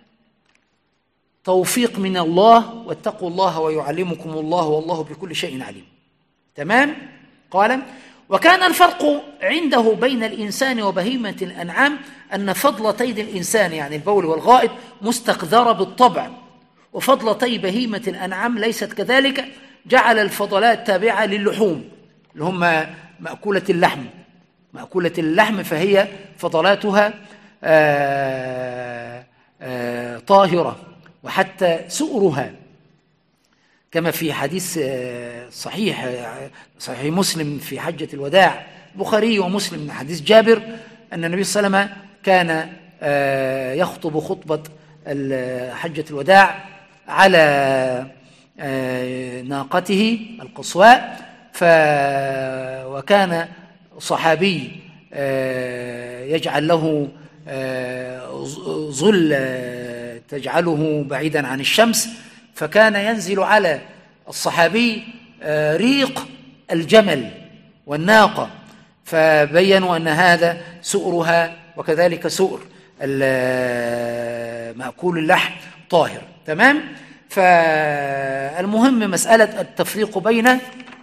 توفيق من الله، واتقوا الله ويعلمكم الله والله بكل شيء عليم. تمام؟ قال: وكان الفرق عنده بين الإنسان وبهيمة الأنعام أن فضلتي الإنسان يعني البول والغائط مستقذرة بالطبع، وفضلتي بهيمة الأنعام ليست كذلك. جعل الفضلات تابعة للحوم اللي هم مأكولة اللحم، مأكولة اللحم فهي فضلاتها آآ آآ طاهرة، وحتى سؤرها كما في حديث صحيح صحيح مسلم في حجة الوداع، البخاري ومسلم من حديث جابر أن النبي صلى الله عليه وسلم كان يخطب خطبة حجة الوداع على ناقته القصواء، ف وكان صحابي يجعل له ظل تجعله بعيدا عن الشمس، فكان ينزل على الصحابي ريق الجمل والناقة، فبينوا أن هذا سؤرها، وكذلك سؤر مأكول اللحم طاهر. تمام؟ فالمهم مسألة التفريق بين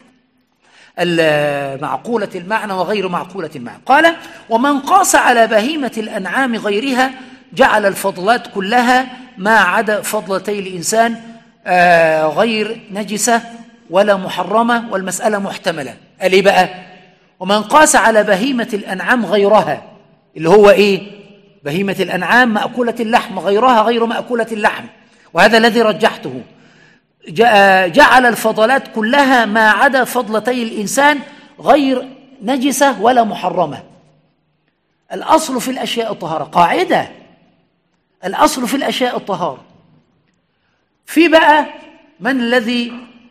معقولة المعنى وغير معقولة المعنى. قال: ومن قاس على بهيمة الأنعام غيرها جعل الفضلات كلها ما عدا فضلتي الإنسان غير نجسة ولا محرمة، والمسألة محتملة. قال إيه بقى؟ ومن قاس على بهيمة الأنعام غيرها، اللي هو إيه؟ بهيمة الأنعام مأكولة اللحم، غيرها غير مأكولة اللحم، وهذا الذي رجحته. جعل الفضلات كلها ما عدا فضلتي الإنسان غير نجسة ولا محرمة. الأصل في الأشياء الطهارة، قاعدة، الأصل في الأشياء الطهارة. في بقى من الذي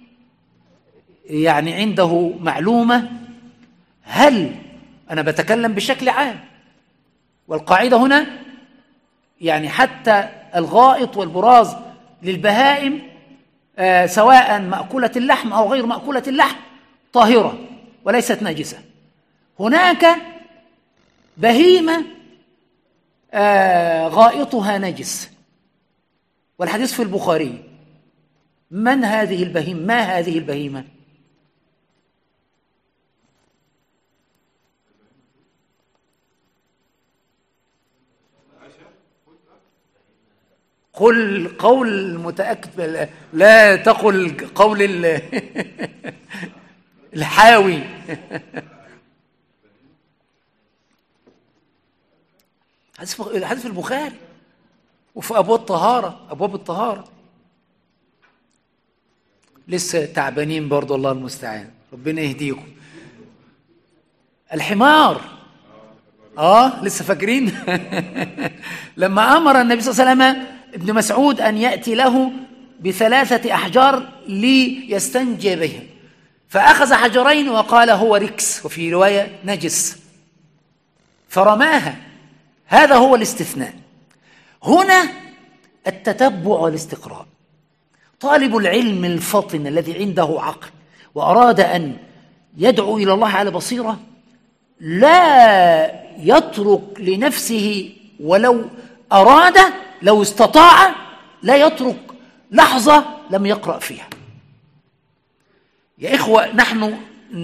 يعني عنده معلومة، هل أنا بتكلم بشكل عام، والقاعدة هنا يعني حتى الغائط والبراز للبهائم آه سواء مأكولة اللحم أو غير مأكولة اللحم طاهرة وليست نجسة. هناك بهيمة آه غائطها نجس، والحديث في البخاري. من هذه البهيمة؟ ما هذه البهيمة؟ قل قول متأكد، لا تقل قول الحاوي. الحديث في البخاري وفي أبواب الطهارة، أبواب الطهارة. لسه تعبانين برضو، الله المستعان، ربنا يهديكم. الحمار، آه لسه فاكرين؟ لما أمر النبي صلى الله عليه وسلم ابن مسعود أن يأتي له بثلاثة أحجار ليستنجي بها، فأخذ حجرين وقال هو ركس، وفي رواية نجس، فرماها. هذا هو الاستثناء. هنا التتبع والاستقراء. طالب العلم الفطن الذي عنده عقل وأراد أن يدعو إلى الله على بصيرة لا يترك لنفسه، ولو أراد، لو استطاع، لا يترك لحظة لم يقرأ فيها. يا إخوة، نحن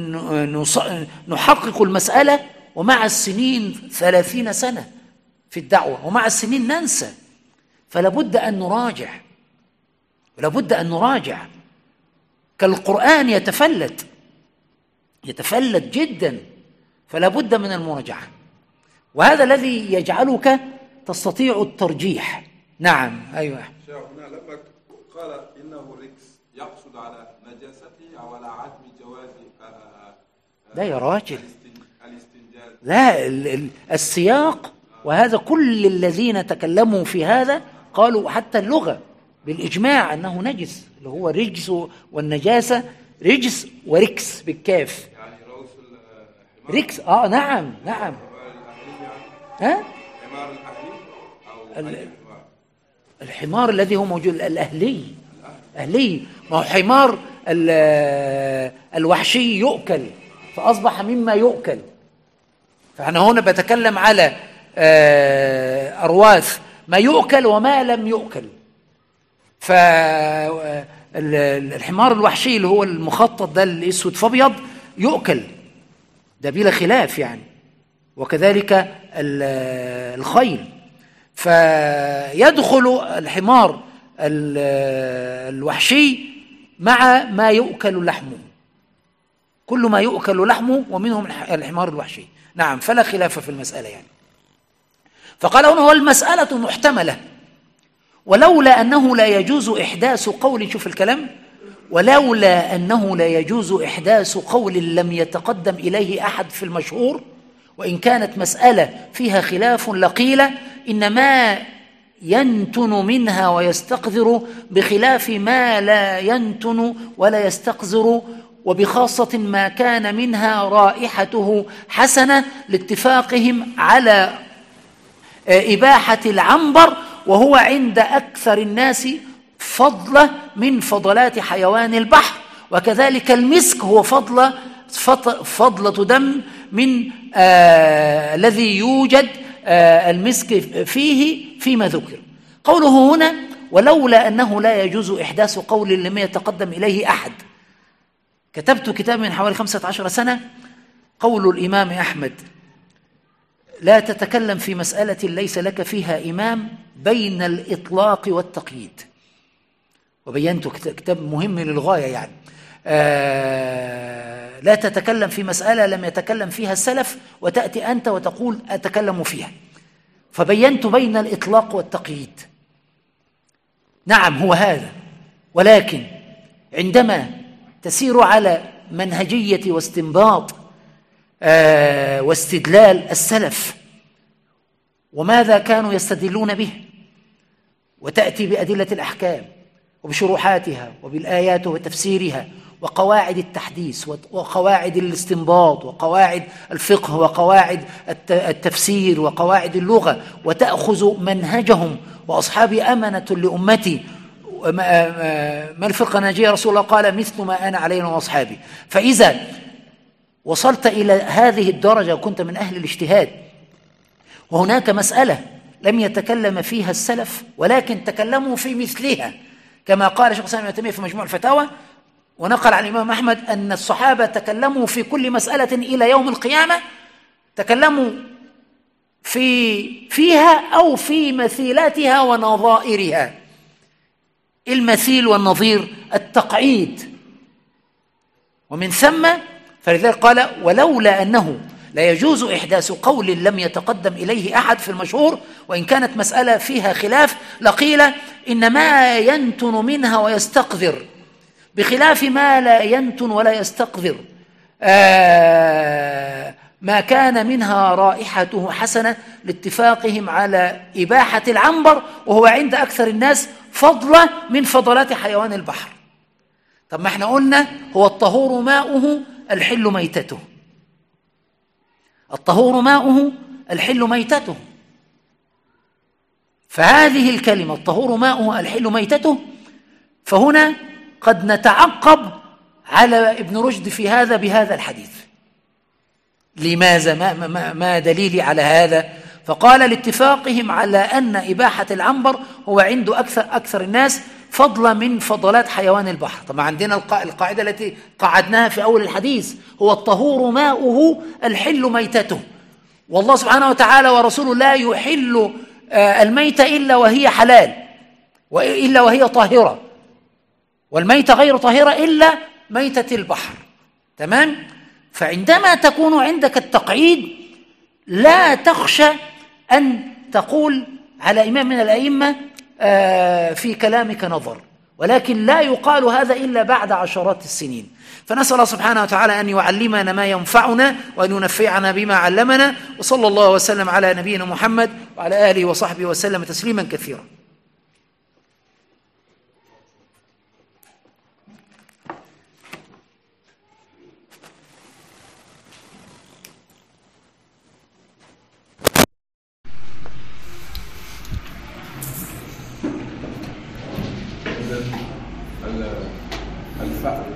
نحقق المسألة ومع السنين ثلاثين سنة في الدعوة، ومع السنين ننسى، فلا بد أن نراجع، ولا بد أن نراجع. كالقرآن يتفلت يتفلت جدا، فلا بد من المراجعة، وهذا الذي يجعلك تستطيع الترجيح. نعم، أيوة. شيخنا لما قال إنه ركس يقصد على نجاسته أو على عدم جواز لا يا راجل، لا، السياق، وهذا كل الذين تكلموا في هذا قالوا، حتى اللغة بالإجماع أنه نجس، اللي هو رجس، والنجاسة رجس وركس بالكاف، يعني رؤوس ركس. آه نعم نعم. ها؟ حمار الأهلي أو الحمار, الحمار الذي هو موجود، الأهلي، أهلي. ما هو حمار الوحشي يؤكل، فأصبح مما يؤكل. فأنا هنا بتكلم على أرواث ما يؤكل وما لم يؤكل. فالحمار الوحشي اللي هو المخطط ده الأسود فأبيض يؤكل، ده بلا خلاف يعني، وكذلك الخيل. فيدخل الحمار الوحشي مع ما يؤكل لحمه، كل ما يؤكل لحمه ومنهم الحمار الوحشي. نعم، فلا خلاف في المسألة يعني. فقال هنا هو المسألة محتملة، ولولا أنه لا يجوز إحداث قول، شوف الكلام، ولولا أنه لا يجوز إحداث قول لم يتقدم إليه أحد في المشهور، وإن كانت مسألة فيها خلاف لقيل إنما ينتن منها ويستقذر بخلاف ما لا ينتن ولا يستقذر، وبخاصة ما كان منها رائحته حسنة، لاتفاقهم على إباحة العنبر، وهو عند أكثر الناس فضلة من فضلات حيوان البحر، وكذلك المسك هو فضلة فضلة دم من آه الذي يوجد آه المسك فيه فيما ذكر. قوله هنا ولولا أنه لا يجوز إحداث قول لم يتقدم إليه أحد. كتبت كتاب من حوالي خمسة عشر سنة، قول الإمام أحمد: لا تتكلم في مسألة ليس لك فيها إمام بين الإطلاق والتقييد. وبينت كتاب مهم للغاية يعني. آه لا تتكلم في مسألة لم يتكلم فيها السلف وتأتي أنت وتقول أتكلم فيها. فبينت بين الإطلاق والتقييد. نعم هو هذا، ولكن عندما تسير على منهجية واستنباط آه واستدلال السلف وماذا كانوا يستدلون به، وتأتي بأدلة الأحكام وبشروحاتها وبالآيات وتفسيرها وقواعد التحديث وقواعد الاستنباط وقواعد الفقه وقواعد التفسير وقواعد اللغة، وتأخذ منهجهم. وأصحابي أمنة لأمتي، ما الفقه ناجية رسول الله قال مثل ما أنا عليه وأصحابي. فإذا وصلت إلى هذه الدرجة وكنت من أهل الاجتهاد، وهناك مسألة لم يتكلم فيها السلف ولكن تكلموا في مثلها، كما قال شيخ الإسلام ابن تيمية في مجموع الفتاوى، ونقل عن الإمام أحمد أن الصحابة تكلموا في كل مسألة إلى يوم القيامة، تكلموا في فيها أو في مثيلاتها ونظائرها. المثيل والنظير التقعيد، ومن ثم فلذلك قال ولولا أنه لا يجوز إحداث قول لم يتقدم إليه أحد في المشهور، وإن كانت مسألة فيها خلاف لقيل إن ما ينتن منها ويستقذر بخلاف ما لا ينتن ولا يستقذر آه ما كان منها رائحته حسنة لاتفاقهم على إباحة العنبر، وهو عند أكثر الناس فضلة من فضلات حيوان البحر. طب ما احنا قلنا هو الطهور ماؤه الحل ميتته، الطهور ماؤه الحل ميتته، فهذه الكلمة الطهور ماؤه الحل ميتته، فهنا قد نتعقب على ابن رشد في هذا بهذا الحديث. لماذا؟ ما, ما, ما دليلي على هذا؟ فقال لاتفاقهم على أن إباحة العنبر هو عند أكثر, أكثر الناس فضلا من فضلات حيوان البحر. طبعا عندنا القاعدة التي قعدناها في أول الحديث، هو الطهور ماؤه الحل ميتته، والله سبحانه وتعالى ورسوله لا يحل الميت إلا وهي حلال إلا وهي طاهرة، والميتة غير طاهرة إلا ميتة البحر. تمام؟ فعندما تكون عندك التقعيد لا تخشى أن تقول على إمام من الأئمة في كلامك نظر، ولكن لا يقال هذا إلا بعد عشرات السنين. فنسأل الله سبحانه وتعالى أن يعلمنا ما ينفعنا وأن ينفعنا بما علمنا، وصلى الله وسلم على نبينا محمد وعلى آله وصحبه وسلم تسليما كثيرا. الفأر